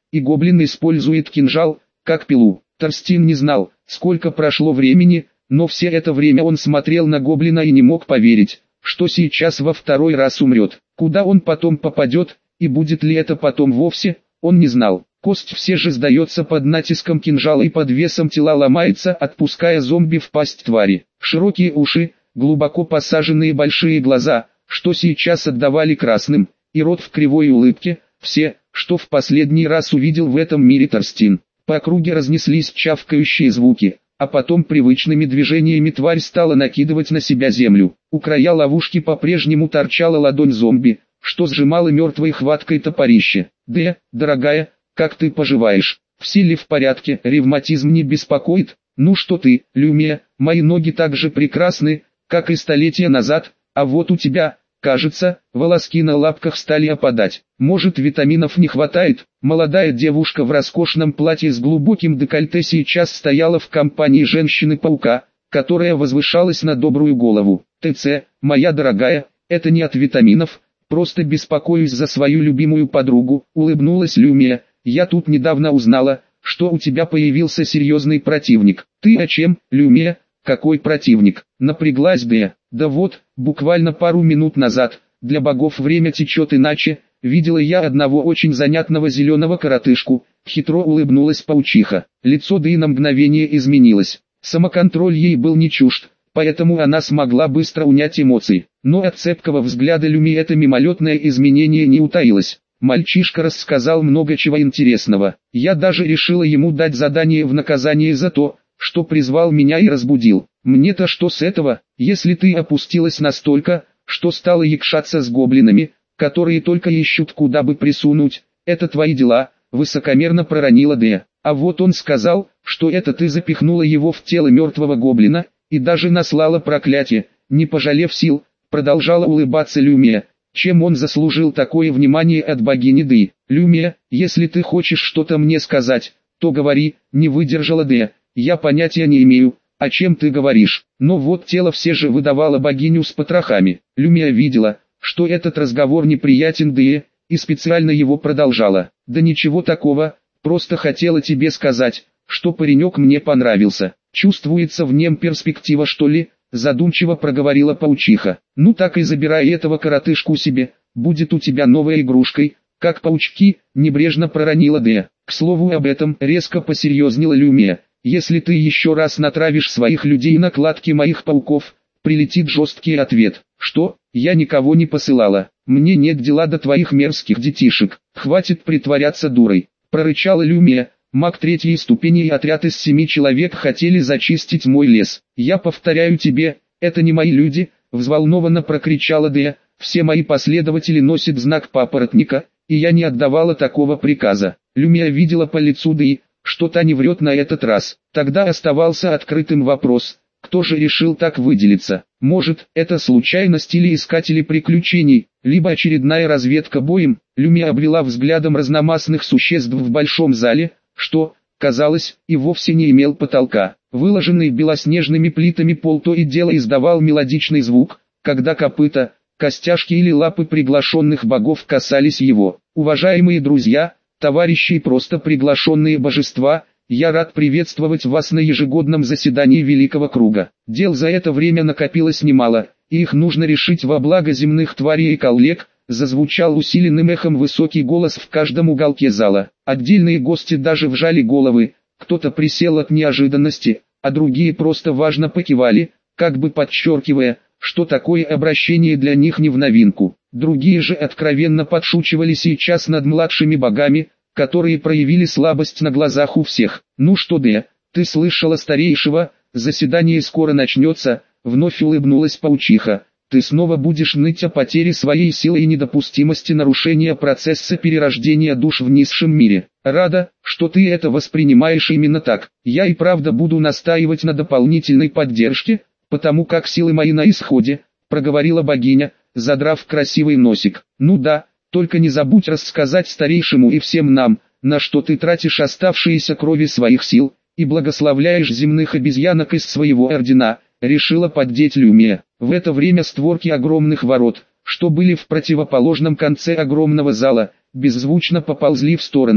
и гоблин использует кинжал, как пилу. Торстин не знал, сколько прошло времени, но все это время он смотрел на гоблина и не мог поверить, что сейчас во второй раз умрет. Куда он потом попадет, и будет ли это потом вовсе, он не знал. Кость все же сдается под натиском кинжала и под весом тела ломается, отпуская зомби в пасть твари. Широкие уши, глубоко посаженные большие глаза, что сейчас отдавали красным, и рот в кривой улыбке, все, что в последний раз увидел в этом мире Торстин. По округе разнеслись чавкающие звуки, а потом привычными движениями тварь стала накидывать на себя землю. У края ловушки по-прежнему торчала ладонь зомби, что сжимала мертвой хваткой топорище. «Дэ, дорогая, как ты поживаешь? Все ли в порядке? Ревматизм не беспокоит? Ну что ты, Люмия, мои ноги так же прекрасны, как и столетия назад, а вот у тебя, кажется, волоски на лапках стали опадать. Может, витаминов не хватает?» Молодая девушка в роскошном платье с глубоким декольте сейчас стояла в компании женщины-паука, которая возвышалась на добрую голову. «ТЦ, моя дорогая, это не от витаминов, просто беспокоюсь за свою любимую подругу», улыбнулась Люмия. «Я тут недавно узнала, что у тебя появился серьезный противник». «Ты о чем, Люмия? Какой противник?» Напряглась Дэ. «Да вот, буквально пару минут назад, для богов время течет иначе, видела я одного очень занятного зеленого коротышку», хитро улыбнулась паучиха. Лицо Дэ на мгновение изменилось. Самоконтроль ей был не чужд, поэтому она смогла быстро унять эмоции. Но от цепкого взгляда Люми это мимолетное изменение не утаилось. Мальчишка рассказал много чего интересного. Я даже решила ему дать задание в наказание за то, что призвал меня и разбудил. Мне-то что с этого, если ты опустилась настолько, что стала якшаться с гоблинами, которые только ищут куда бы присунуть, это твои дела, высокомерно проронила Дэ. А вот он сказал, что это ты запихнула его в тело мертвого гоблина, и даже наслала проклятие, не пожалев сил, продолжала улыбаться Люмия. Чем он заслужил такое внимание от богини Дэ? Люмия, если ты хочешь что-то мне сказать, то говори, не выдержала Дэ. Я понятия не имею, о чем ты говоришь. Но вот тело все же выдавало богиню с потрохами. Люмия видела, что этот разговор неприятен Дэ, и специально его продолжала. Да ничего такого, просто хотела тебе сказать, что паренек мне понравился. Чувствуется в нем перспектива, что ли? Задумчиво проговорила паучиха. Ну так и забирай этого коротышку себе, будет у тебя новой игрушкой, как паучки, небрежно проронила Дэ. К слову об этом, резко посерьезнела Люмия. Если ты еще раз натравишь своих людей на кладки моих пауков, прилетит жесткий ответ. Что? Я никого не посылала. Мне нет дела до твоих мерзких детишек. Хватит притворяться дурой. Прорычала Люмия. Маг третьей ступени и отряд из семи человек хотели зачистить мой лес. Я повторяю тебе, это не мои люди, взволнованно прокричала Дэ. Все мои последователи носят знак папоротника, и я не отдавала такого приказа. Люмия видела по лицу Дэ, что та не врет на этот раз. Тогда оставался открытым вопрос, кто же решил так выделиться. Может, это случайность или искатели приключений, либо очередная разведка боем. Люмия обвела взглядом разномастных существ в большом зале, что, казалось, и вовсе не имел потолка. Выложенный белоснежными плитами пол то и дело издавал мелодичный звук, когда копыта, костяшки или лапы приглашенных богов касались его. Уважаемые друзья, товарищи и просто приглашенные божества, я рад приветствовать вас на ежегодном заседании Великого Круга. Дел за это время накопилось немало, и их нужно решить во благо земных тварей и коллег. Зазвучал усиленным эхом высокий голос в каждом уголке зала. Отдельные гости даже вжали головы, кто-то присел от неожиданности, а другие просто важно покивали, как бы подчеркивая, что такое обращение для них не в новинку. Другие же откровенно подшучивали сейчас над младшими богами, которые проявили слабость на глазах у всех. «Ну что, Дэ, ты слышала старейшего, заседание скоро начнется», вновь улыбнулась паучиха. «Ты снова будешь ныть о потере своей силы и недопустимости нарушения процесса перерождения душ в низшем мире. Рада, что ты это воспринимаешь именно так. Я и правда буду настаивать на дополнительной поддержке, потому как силы мои на исходе», проговорила богиня, задрав красивый носик. «Ну да, только не забудь рассказать старейшему и всем нам, на что ты тратишь оставшиеся крови своих сил, и благословляешь земных обезьянок из своего ордена», решила поддеть Люмия. В это время створки огромных ворот, что были в противоположном конце огромного зала, беззвучно поползли в сторону,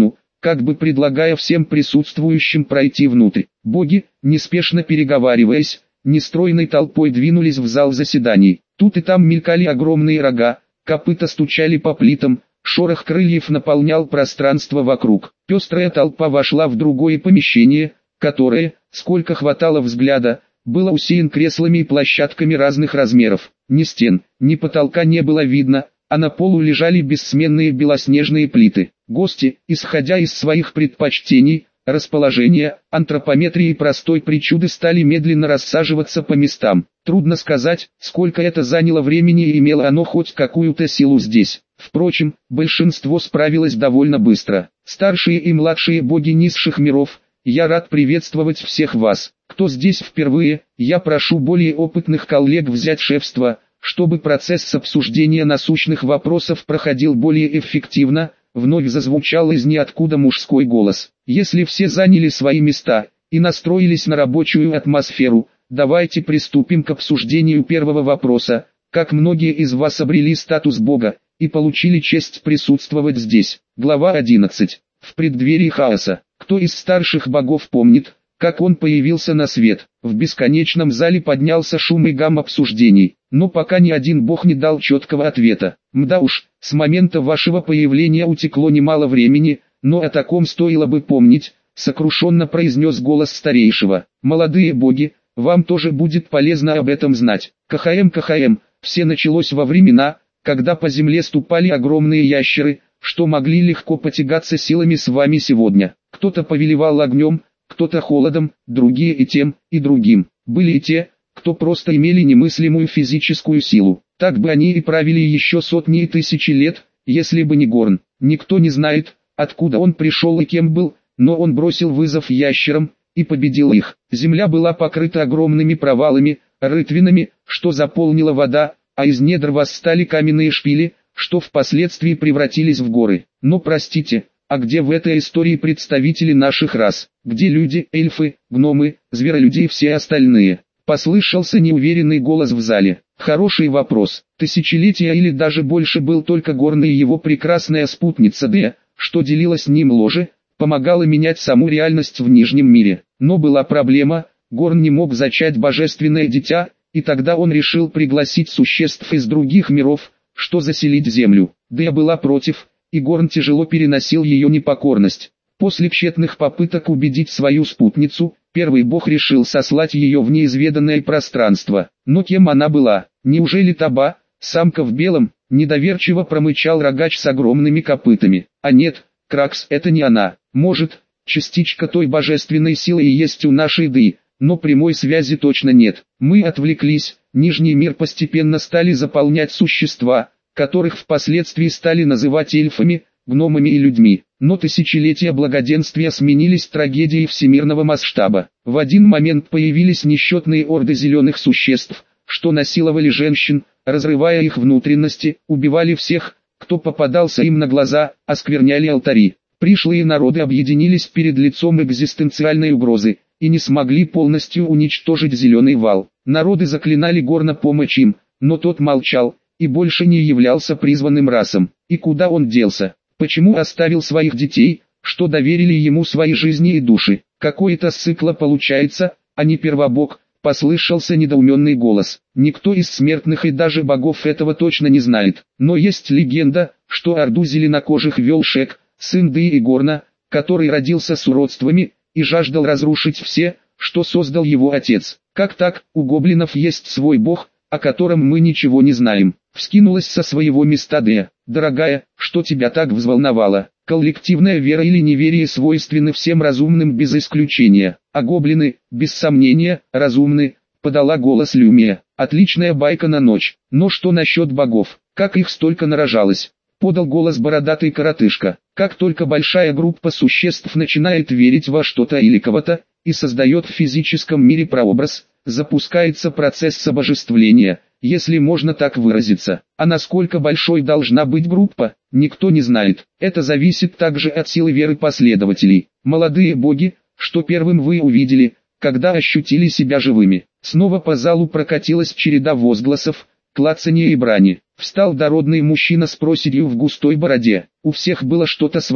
как бы предлагая всем присутствующим пройти внутрь. Боги, неспешно переговариваясь, нестройной толпой двинулись в зал заседаний. Тут и там мелькали огромные рога, копыта стучали по плитам, шорох крыльев наполнял пространство вокруг. Пестрая толпа вошла в другое помещение, которое, сколько хватало взгляда, было усеян креслами и площадками разных размеров. Ни стен, ни потолка не было видно, а на полу лежали бессменные белоснежные плиты. Гости, исходя из своих предпочтений, расположения, антропометрии и простой причуды, стали медленно рассаживаться по местам. Трудно сказать, сколько это заняло времени и имело оно хоть какую-то силу здесь. Впрочем, большинство справилось довольно быстро. Старшие и младшие боги низших миров, я рад приветствовать всех вас. Кто здесь впервые, я прошу более опытных коллег взять шефство, чтобы процесс обсуждения насущных вопросов проходил более эффективно. Вновь зазвучал из ниоткуда мужской голос. Если все заняли свои места и настроились на рабочую атмосферу, давайте приступим к обсуждению первого вопроса. Как многие из вас обрели статус бога и получили честь присутствовать здесь? Глава одиннадцать. В преддверии хаоса. Кто из старших богов помнит, как он появился на свет? В бесконечном зале поднялся шум и гам обсуждений, но пока ни один бог не дал четкого ответа. Мда уж, с момента вашего появления утекло немало времени, но о таком стоило бы помнить, сокрушенно произнес голос старейшего. Молодые боги, вам тоже будет полезно об этом знать. КХМ КХМ, все началось во времена, когда по земле ступали огромные ящеры, что могли легко потягаться силами с вами сегодня. Кто-то повелевал огнем, кто-то холодом, другие и тем, и другим. Были и те, кто просто имели немыслимую физическую силу. Так бы они и правили еще сотни и тысячи лет, если бы не Горн. Никто не знает, откуда он пришел и кем был, но он бросил вызов ящерам и победил их. Земля была покрыта огромными провалами, рытвинами, что заполнила вода, а из недр восстали каменные шпили, что впоследствии превратились в горы. Но простите, а где в этой истории представители наших рас? Где люди, эльфы, гномы, зверолюди и все остальные? Послышался неуверенный голос в зале. Хороший вопрос. Тысячелетия или даже больше был только Горн и его прекрасная спутница Д, что делила с ним ложе, помогала менять саму реальность в Нижнем мире. Но была проблема, Горн не мог зачать божественное дитя, и тогда он решил пригласить существ из других миров, что заселить землю. Д была против, и Горн тяжело переносил ее непокорность. После тщетных попыток убедить свою спутницу, первый бог решил сослать ее в неизведанное пространство. Но кем она была? Неужели Таба, самка в белом? Недоверчиво промычал рогач с огромными копытами. А нет, Кракс, это не она. Может, частичка той божественной силы и есть у нашей Ды, но прямой связи точно нет. Мы отвлеклись, Нижний мир постепенно стали заполнять существа, которых впоследствии стали называть эльфами, гномами и людьми. Но тысячелетия благоденствия сменились трагедией всемирного масштаба. В один момент появились несчетные орды зеленых существ, что насиловали женщин, разрывая их внутренности, убивали всех, кто попадался им на глаза, оскверняли алтари. Пришлые народы объединились перед лицом экзистенциальной угрозы и не смогли полностью уничтожить зеленый вал. Народы заклинали Горна помочь им, но тот молчал и больше не являлся призванным расом. И куда он делся? Почему оставил своих детей, что доверили ему свои жизни и души? Какой-то цикло получается, а не первобог, послышался недоуменный голос. Никто из смертных и даже богов этого точно не знает. Но есть легенда, что орду зеленокожих вел Шек, сын Ды и Горна, который родился с уродствами и жаждал разрушить все, что создал его отец. Как так, у гоблинов есть свой бог, о котором мы ничего не знаем? Вскинулась со своего места Д. Дорогая, что тебя так взволновало? Коллективная вера или неверие свойственны всем разумным без исключения, а гоблины, без сомнения, разумны, подала голос Люмия. Отличная байка на ночь, но что насчет богов? Как их столько нарожалось? Подал голос бородатый коротышка. Как только большая группа существ начинает верить во что-то или кого-то, и создает в физическом мире прообраз, запускается процесс обожествления, если можно так выразиться. А насколько большой должна быть группа, никто не знает. Это зависит также от силы веры последователей. Молодые боги, что первым вы увидели, когда ощутили себя живыми. Снова по залу прокатилась череда возгласов, клацанья и брани. Встал дородный мужчина с проседью в густой бороде. У всех было что-то свое.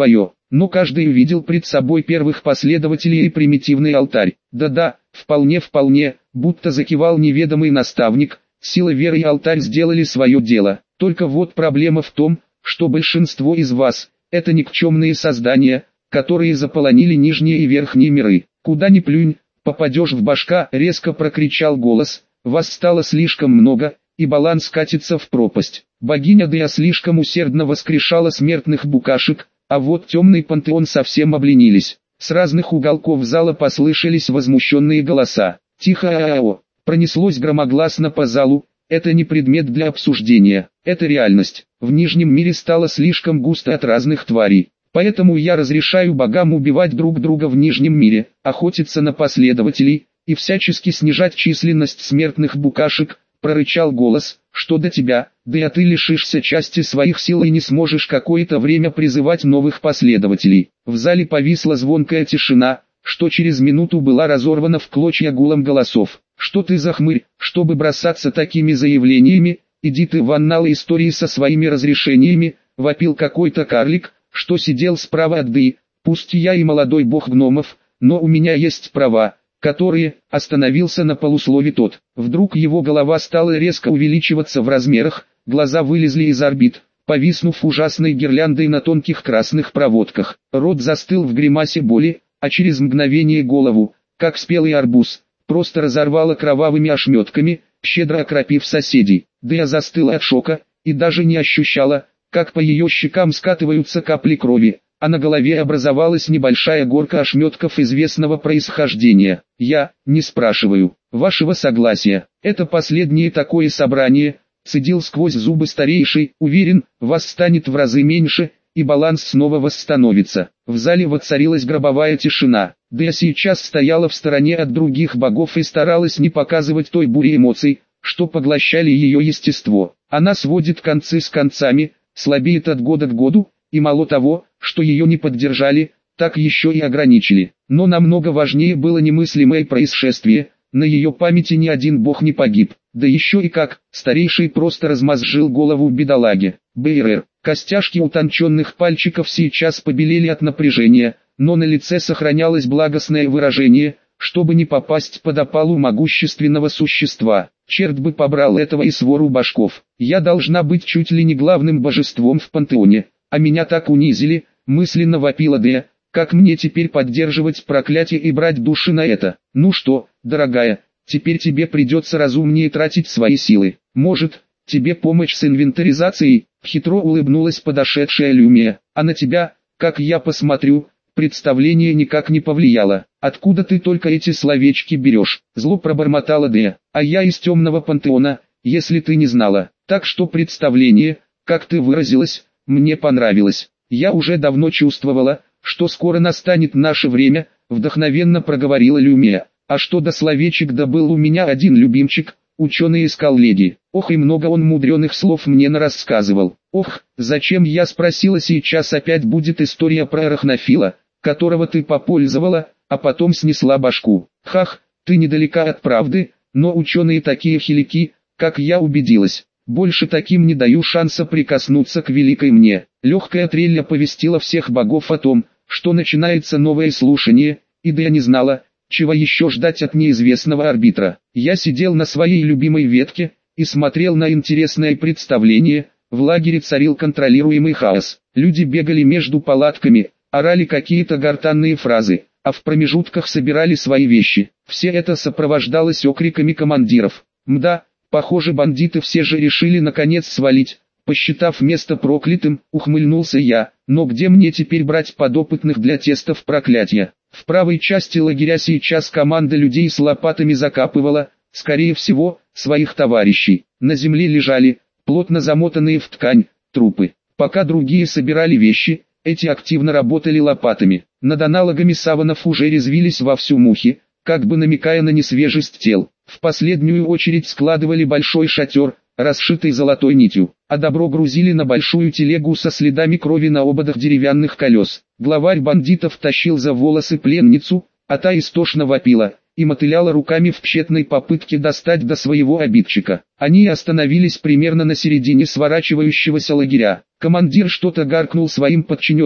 но каждый увидел пред собой первых последователей и примитивный алтарь. Да-да, вполне-вполне, будто закивал неведомый наставник, сила веры и алтарь сделали свое дело. Только вот проблема в том, что большинство из вас – это никчемные создания, которые заполонили нижние и верхние миры. Куда ни плюнь, попадешь в башка, резко прокричал голос, вас стало слишком много, и баланс катится в пропасть. Богиня Дея слишком усердно воскрешала смертных букашек, а вот темный пантеон совсем обленились. С разных уголков зала послышались возмущенные голоса. Тихо ААО, пронеслось громогласно по залу, это не предмет для обсуждения, это реальность. В Нижнем мире стало слишком густо от разных тварей. Поэтому я разрешаю богам убивать друг друга в Нижнем мире, охотиться на последователей, и всячески снижать численность смертных букашек, прорычал голос, что до тебя, да и ты лишишься части своих сил и не сможешь какое-то время призывать новых последователей. В зале повисла звонкая тишина, что через минуту была разорвана в клочья гулом голосов. Что ты за хмырь, чтобы бросаться такими заявлениями, иди ты в анналы истории со своими разрешениями, вопил какой-то карлик, что сидел справа от Ды, пусть я и молодой бог гномов, но у меня есть права, которые, остановился на полуслове тот. Вдруг его голова стала резко увеличиваться в размерах, глаза вылезли из орбит, повиснув ужасной гирляндой на тонких красных проводках. Рот застыл в гримасе боли, а через мгновение голову, как спелый арбуз, просто разорвало кровавыми ошметками, щедро окропив соседей. Дэя застыла от шока, и даже не ощущала, как по ее щекам скатываются капли крови, а на голове образовалась небольшая горка ошметков известного происхождения. Я не спрашиваю вашего согласия. Это последнее такое собрание, цедил сквозь зубы старейший, уверен, вас станет в разы меньше, и баланс снова восстановится. В зале воцарилась гробовая тишина. Дэя сейчас стояла в стороне от других богов и старалась не показывать той бури эмоций, что поглощали ее естество. Она сводит концы с концами, слабеет от года к году, и мало того, что ее не поддержали, так еще и ограничили. Но намного важнее было немыслимое происшествие, на ее памяти ни один бог не погиб. Да еще и как, старейший просто размозжил голову бедолаге. БРР. Костяшки утонченных пальчиков сейчас побелели от напряжения, но на лице сохранялось благостное выражение, чтобы не попасть под опалу могущественного существа. Черт бы побрал этого и свору башков. Я должна быть чуть ли не главным божеством в пантеоне, а меня так унизили, мысленно вопила Дэя. Как мне теперь поддерживать проклятие и брать души на это? Ну что, дорогая, теперь тебе придется разумнее тратить свои силы. Может, тебе помочь с инвентаризацией? Хитро улыбнулась подошедшая Люмия. А на тебя, как я посмотрю, представление никак не повлияло. Откуда ты только эти словечки берешь? Зло пробормотала Дэя. А я из темного пантеона, если ты не знала. Так что представление, как ты выразилась, мне понравилось. Я уже давно чувствовала, что скоро настанет наше время, вдохновенно проговорила Люмия. А что до словечек, да был у меня один любимчик, ученый из коллегии. Ох, и много он мудреных слов мне нарассказывал. Ох, зачем я спросила, сейчас опять будет история про арахнофила, которого ты попользовала, а потом снесла башку. Хах, ты недалека от правды, но ученые такие хилики, как я убедилась. Больше таким не даю шанса прикоснуться к великой мне. Легкая трель оповестила всех богов о том, что начинается новое слушание, и да я не знала, чего еще ждать от неизвестного арбитра. Я сидел на своей любимой ветке и смотрел на интересное представление. В лагере царил контролируемый хаос. Люди бегали между палатками, орали какие-то гортанные фразы, а в промежутках собирали свои вещи. Все это сопровождалось окриками командиров. Мда, похоже, бандиты все же решили наконец свалить. Посчитав место проклятым, ухмыльнулся я. Но где мне теперь брать подопытных для тестов проклятия? В правой части лагеря сейчас команда людей с лопатами закапывала, скорее всего, своих товарищей. На земле лежали, плотно замотанные в ткань, трупы. Пока другие собирали вещи, эти активно работали лопатами. Над аналогами саванов уже резвились вовсю мухи, как бы намекая на несвежесть тел. В последнюю очередь складывали большой шатер, расшитый золотой нитью, а добро грузили на большую телегу со следами крови на ободах деревянных колес. Главарь бандитов тащил за волосы пленницу, а та истошно вопила и мотыляла руками в тщетной попытке достать до своего обидчика. Они остановились примерно на середине сворачивающегося лагеря. Командир что-то гаркнул своим подчиненным,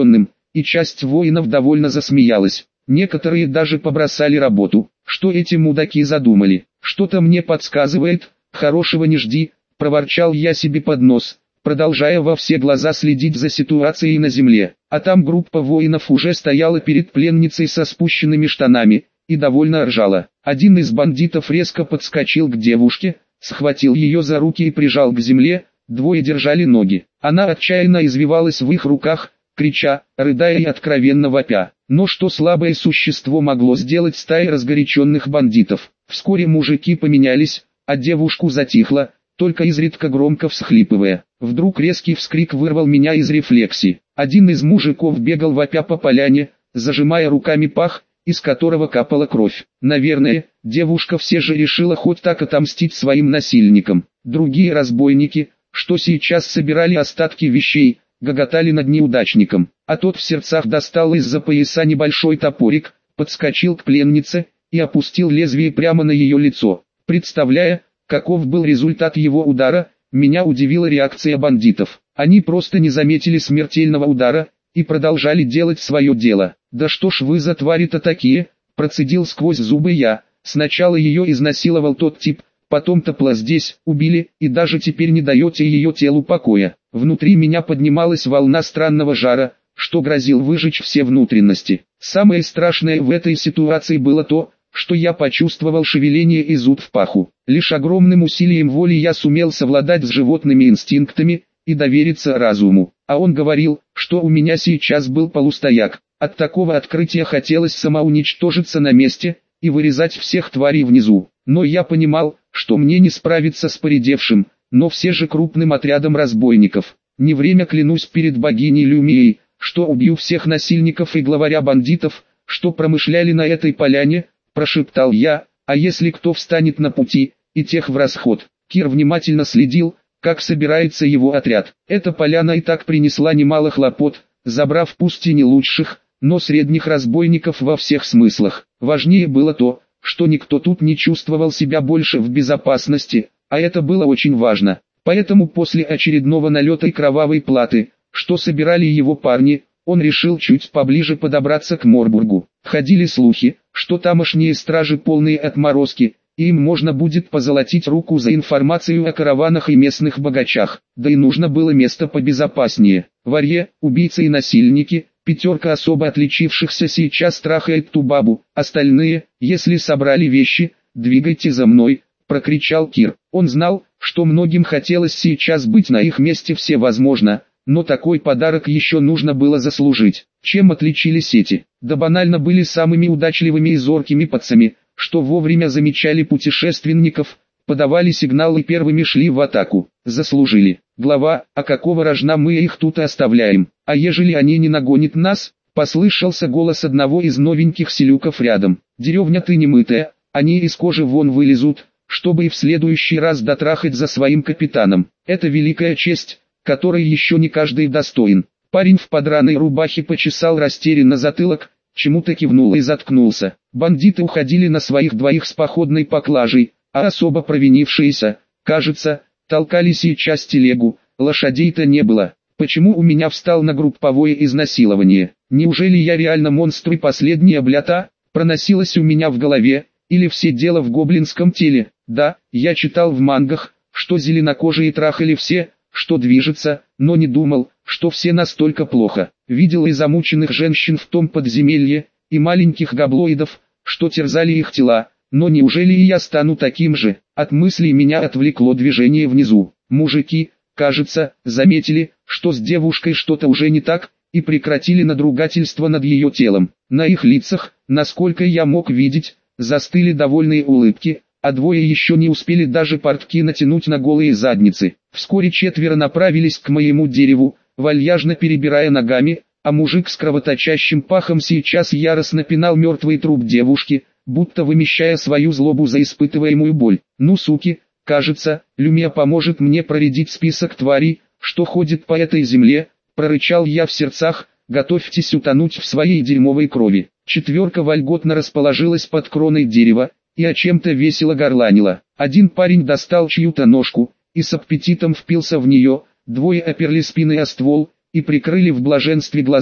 и часть воинов довольно засмеялась. Некоторые даже побросали работу. Что эти мудаки задумали? Что-то мне подсказывает, хорошего не жди, проворчал я себе под нос, продолжая во все глаза следить за ситуацией на земле. А там группа воинов уже стояла перед пленницей со спущенными штанами и довольно ржала. Один из бандитов резко подскочил к девушке, схватил ее за руки и прижал к земле, двое держали ноги. Она отчаянно извивалась в их руках, крича, рыдая и откровенно вопя. Но что слабое существо могло сделать стая разгоряченных бандитов? Вскоре мужики поменялись, а девушку затихла, только изредка громко всхлипывая. Вдруг резкий вскрик вырвал меня из рефлексии. Один из мужиков бегал вопя по поляне, зажимая руками пах, из которого капала кровь. Наверное, девушка все же решила хоть так отомстить своим насильникам. Другие разбойники, что сейчас собирали остатки вещей, гоготали над неудачником, а тот в сердцах достал из-за пояса небольшой топорик, подскочил к пленнице и опустил лезвие прямо на ее лицо. Представляя, каков был результат его удара, меня удивила реакция бандитов. Они просто не заметили смертельного удара и продолжали делать свое дело. «Да что ж вы за твари-то такие?» – процедил сквозь зубы я. «Сначала ее изнасиловал тот тип, потом топла здесь, убили, и даже теперь не даете ее телу покоя». Внутри меня поднималась волна странного жара, что грозил выжечь все внутренности. Самое страшное в этой ситуации было то, что я почувствовал шевеление и зуд в паху. Лишь огромным усилием воли я сумел совладать с животными инстинктами и довериться разуму. А он говорил, что у меня сейчас был полустояк. От такого открытия хотелось самоуничтожиться на месте и вырезать всех тварей внизу. Но я понимал, что мне не справиться с поредевшим, но все же крупным отрядом разбойников. Не время, клянусь перед богиней Люмией, что убью всех насильников и главаря бандитов, что промышляли на этой поляне, прошептал я, а если кто встанет на пути, и тех в расход. Кир внимательно следил, как собирается его отряд. Эта поляна и так принесла немало хлопот, забрав пусть и не лучших, но средних разбойников во всех смыслах. Важнее было то, что никто тут не чувствовал себя больше в безопасности, а это было очень важно. Поэтому после очередного налета и кровавой платы, что собирали его парни, он решил чуть поближе подобраться к Морбургу. Ходили слухи, что тамошние стражи полные отморозки, и им можно будет позолотить руку за информацию о караванах и местных богачах. Да и нужно было место побезопаснее. Варье, убийцы и насильники, пятерка особо отличившихся сейчас трахает ту бабу. Остальные, если собрали вещи, двигайте за мной, прокричал Кир. Он знал, что многим хотелось сейчас быть на их месте всевозможно, но такой подарок еще нужно было заслужить. Чем отличились эти? Да банально были самыми удачливыми и зоркими пацами, что вовремя замечали путешественников, подавали сигналы и первыми шли в атаку. Заслужили. Глава, а какого рожна мы их тут оставляем? А ежели они не нагонят нас? Послышался голос одного из новеньких селюков рядом. Деревня ты не мытая, они из кожи вон вылезут, чтобы и в следующий раз дотрахать за своим капитаном. Это великая честь, которой еще не каждый достоин. Парень в подраной рубахе почесал растерянно затылок, чему-то кивнул и заткнулся. Бандиты уходили на своих двоих с походной поклажей, а особо провинившиеся, кажется, толкали сейчас телегу, лошадей-то не было. Почему у меня встал на групповое изнасилование? Неужели я реально монстр и последняя блята? Проносилось у меня в голове, или все дело в гоблинском теле? Да, я читал в мангах, что зеленокожие трахали все, что движется, но не думал, что все настолько плохо. Видел и замученных женщин в том подземелье, и маленьких габлоидов, что терзали их тела, но неужели и я стану таким же? От мыслей меня отвлекло движение внизу. Мужики, кажется, заметили, что с девушкой что-то уже не так, и прекратили надругательство над ее телом. На их лицах, насколько я мог видеть, застыли довольные улыбки, а двое еще не успели даже портки натянуть на голые задницы. Вскоре четверо направились к моему дереву, вальяжно перебирая ногами, а мужик с кровоточащим пахом сейчас яростно пинал мертвый труп девушки, будто вымещая свою злобу за испытываемую боль. «Ну суки, кажется, Люмия поможет мне проредить список тварей, что ходит по этой земле», прорычал я в сердцах, готовьтесь утонуть в своей дерьмовой крови. Четверка вольготно расположилась под кроной дерева, и о чем-то весело горланила. Один парень достал чью-то ножку, и с аппетитом впился в нее, двое оперли спины о ствол, и прикрыли в блаженстве глаза,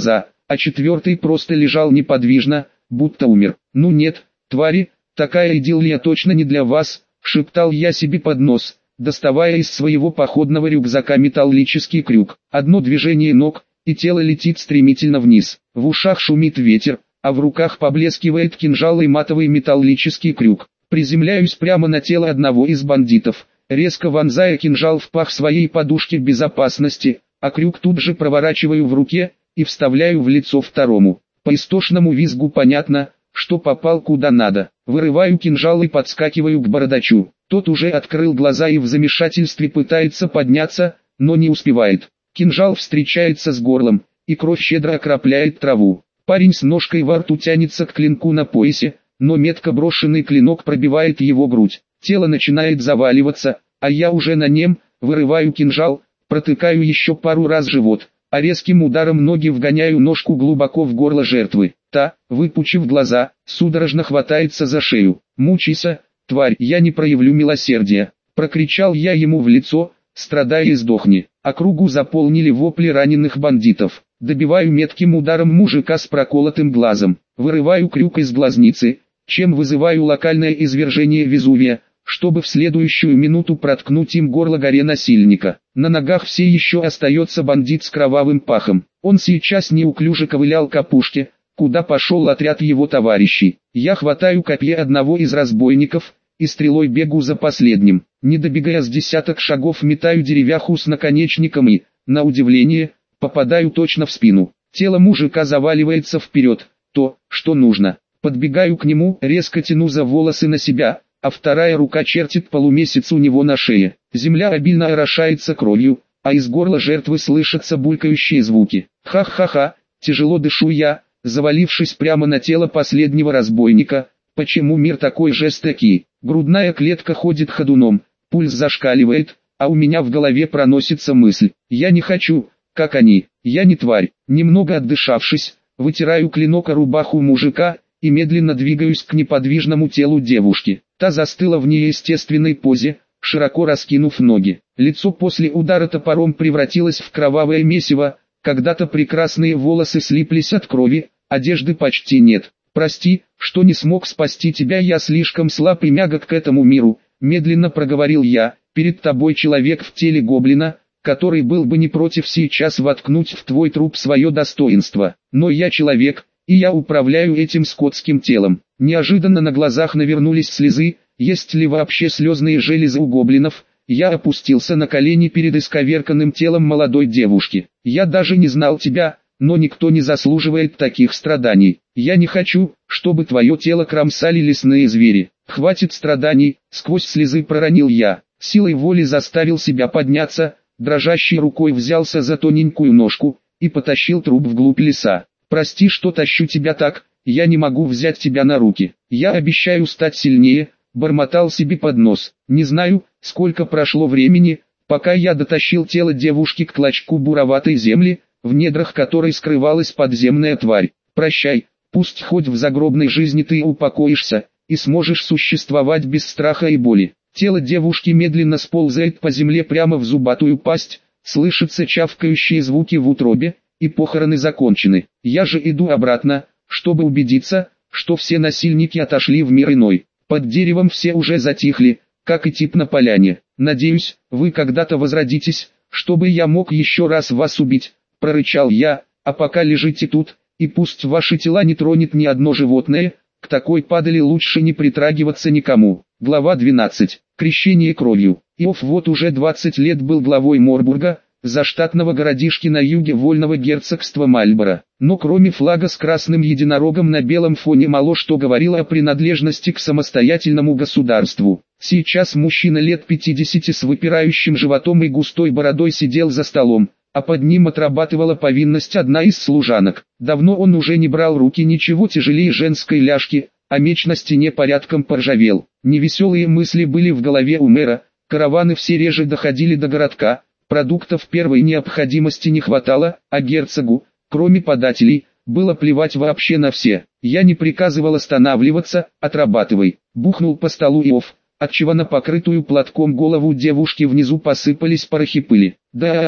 а четвертый просто лежал неподвижно, будто умер. «Ну нет, твари, такая идиллия точно не для вас», — шептал я себе под нос, доставая из своего походного рюкзака металлический крюк. Одно движение ног, и тело летит стремительно вниз. В ушах шумит ветер, а в руках поблескивает кинжал и матовый металлический крюк. Приземляюсь прямо на тело одного из бандитов, резко вонзая кинжал в пах своей подушки безопасности, а крюк тут же проворачиваю в руке и вставляю в лицо второму. По истошному визгу понятно, что попал куда надо. Вырываю кинжал и подскакиваю к бородачу. Тот уже открыл глаза и в замешательстве пытается подняться, но не успевает. Кинжал встречается с горлом, и кровь щедро окропляет траву. Парень с ножкой во рту тянется к клинку на поясе, но метко брошенный клинок пробивает его грудь. Тело начинает заваливаться, а я уже на нем, вырываю кинжал, протыкаю еще пару раз живот, а резким ударом ноги вгоняю ножку глубоко в горло жертвы. Та, выпучив глаза, судорожно хватается за шею. «Мучайся, тварь, я не проявлю милосердия!» Прокричал я ему в лицо, страдая и сдохни. Округу заполнили вопли раненых бандитов. Добиваю метким ударом мужика с проколотым глазом. Вырываю крюк из глазницы, чем вызываю локальное извержение Везувия, чтобы в следующую минуту проткнуть им горло горе насильника. На ногах все еще остается бандит с кровавым пахом. Он сейчас неуклюже ковылял к опушке, куда пошел отряд его товарищей. Я хватаю копье одного из разбойников и стрелой бегу за последним. Не добегая с десяток шагов, метаю деревяху с наконечником и, на удивление, попадаю точно в спину. Тело мужика заваливается вперед, то, что нужно. Подбегаю к нему, резко тяну за волосы на себя, а вторая рука чертит полумесяц у него на шее. Земля обильно орошается кровью, а из горла жертвы слышатся булькающие звуки. Ха-ха-ха, тяжело дышу я, завалившись прямо на тело последнего разбойника. Почему мир такой жестокий? Грудная клетка ходит ходуном, пульс зашкаливает, а у меня в голове проносится мысль: я не хочу, как они, я не тварь. Немного отдышавшись, вытираю клинок о рубаху мужика и медленно двигаюсь к неподвижному телу девушки. Та застыла в неестественной позе, широко раскинув ноги. Лицо после удара топором превратилось в кровавое месиво, когда-то прекрасные волосы слиплись от крови, одежды почти нет. «Прости, что не смог спасти тебя, я слишком слаб и мягок к этому миру», медленно проговорил я. «Перед тобой человек в теле гоблина, который был бы не против сейчас воткнуть в твой труп свое достоинство. Но я человек, и я управляю этим скотским телом». Неожиданно на глазах навернулись слезы. Есть ли вообще слезные железы у гоблинов? Я опустился на колени перед исковерканным телом молодой девушки. «Я даже не знал тебя, но никто не заслуживает таких страданий. Я не хочу, чтобы твое тело кромсали лесные звери. Хватит страданий», — сквозь слезы проронил я. Силой воли заставил себя подняться, дрожащей рукой взялся за тоненькую ножку и потащил труп вглубь леса. «Прости, что тащу тебя так, я не могу взять тебя на руки. Я обещаю стать сильнее», — бормотал себе под нос. Не знаю, сколько прошло времени, пока я дотащил тело девушки к клочку буроватой земли, в недрах которой скрывалась подземная тварь. «Прощай, пусть хоть в загробной жизни ты упокоишься и сможешь существовать без страха и боли». Тело девушки медленно сползает по земле прямо в зубатую пасть, слышатся чавкающие звуки в утробе, и похороны закончены. Я же иду обратно, чтобы убедиться, что все насильники отошли в мир иной. Под деревом все уже затихли, как и тип на поляне. «Надеюсь, вы когда-то возродитесь, чтобы я мог еще раз вас убить», — прорычал я. «А пока лежите тут, и пусть ваши тела не тронет ни одно животное, к такой падали лучше не притрагиваться никому». Глава двенадцать. Крещение кровью. Иов вот уже двадцать лет был главой Морбурга, заштатного городишки на юге вольного герцогства Мальборо. Но кроме флага с красным единорогом на белом фоне мало что говорило о принадлежности к самостоятельному государству. Сейчас мужчина лет пятидесяти с выпирающим животом и густой бородой сидел за столом, а под ним отрабатывала повинность одна из служанок. Давно он уже не брал руки ничего тяжелее женской ляжки, а меч на стене порядком поржавел. Невеселые мысли были в голове у мэра, караваны все реже доходили до городка, продуктов первой необходимости не хватало, а герцогу, кроме подателей, было плевать вообще на все. Я не приказывал останавливаться, отрабатывай. Бухнул по столу Иов, отчего на покрытую платком голову девушки внизу посыпались порохи пыли. Да,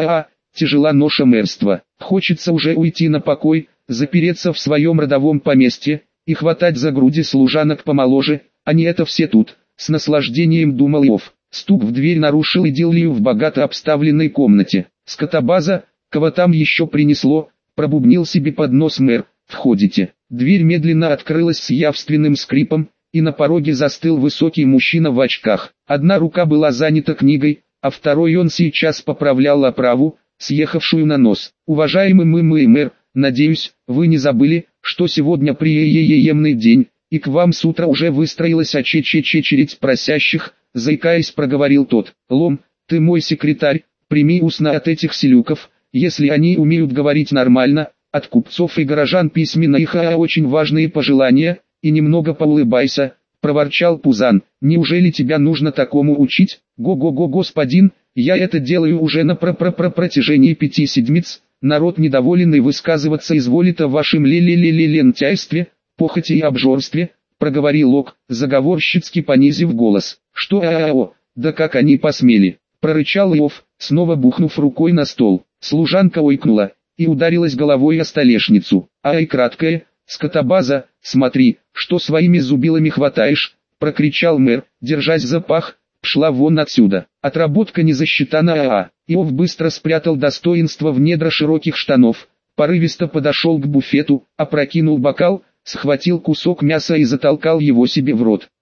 тяжела ноша мэрства. Хочется уже уйти на покой, запереться в своем родовом поместье и хватать за груди служанок помоложе, а не это все тут. С наслаждением думал Иов. Стук в дверь нарушил идиллию в богато обставленной комнате. Скотобаза, кого там еще принесло, пробубнил себе под нос мэр. «Входите». Дверь медленно открылась с явственным скрипом, и на пороге застыл высокий мужчина в очках. Одна рука была занята книгой, а второй он сейчас поправлял оправу, съехавшую на нос. «Уважаемый мы-мы мэр, надеюсь, вы не забыли, что сегодня приемный день, и к вам с утра уже выстроилась очередь просящих», заикаясь проговорил тот. «Лом, ты мой секретарь, прими устно от этих селюков, если они умеют говорить нормально, от купцов и горожан письменно их а очень важные пожелания, и немного поулыбайся», проворчал Пузан. «Неужели тебя нужно такому учить? Го-го-го, господин, я это делаю уже на про-про-про протяжении пяти седмиц, народ недоволен и высказываться изволит о вашем ле-ле-ле-лентяйстве, похоти и обжорстве», проговорил Лок, заговорщицки понизив голос. «Что а-а-о, да как они посмели», прорычал Иов, снова бухнув рукой на стол. Служанка ойкнула и ударилась головой о столешницу. «Ай, краткая, скотобаза, смотри, что своими зубилами хватаешь», прокричал мэр, держась за пах. «Пшла вон отсюда, отработка не засчитана». А-а. Иов быстро спрятал достоинство в недра широких штанов, порывисто подошел к буфету, опрокинул бокал, схватил кусок мяса и затолкал его себе в рот.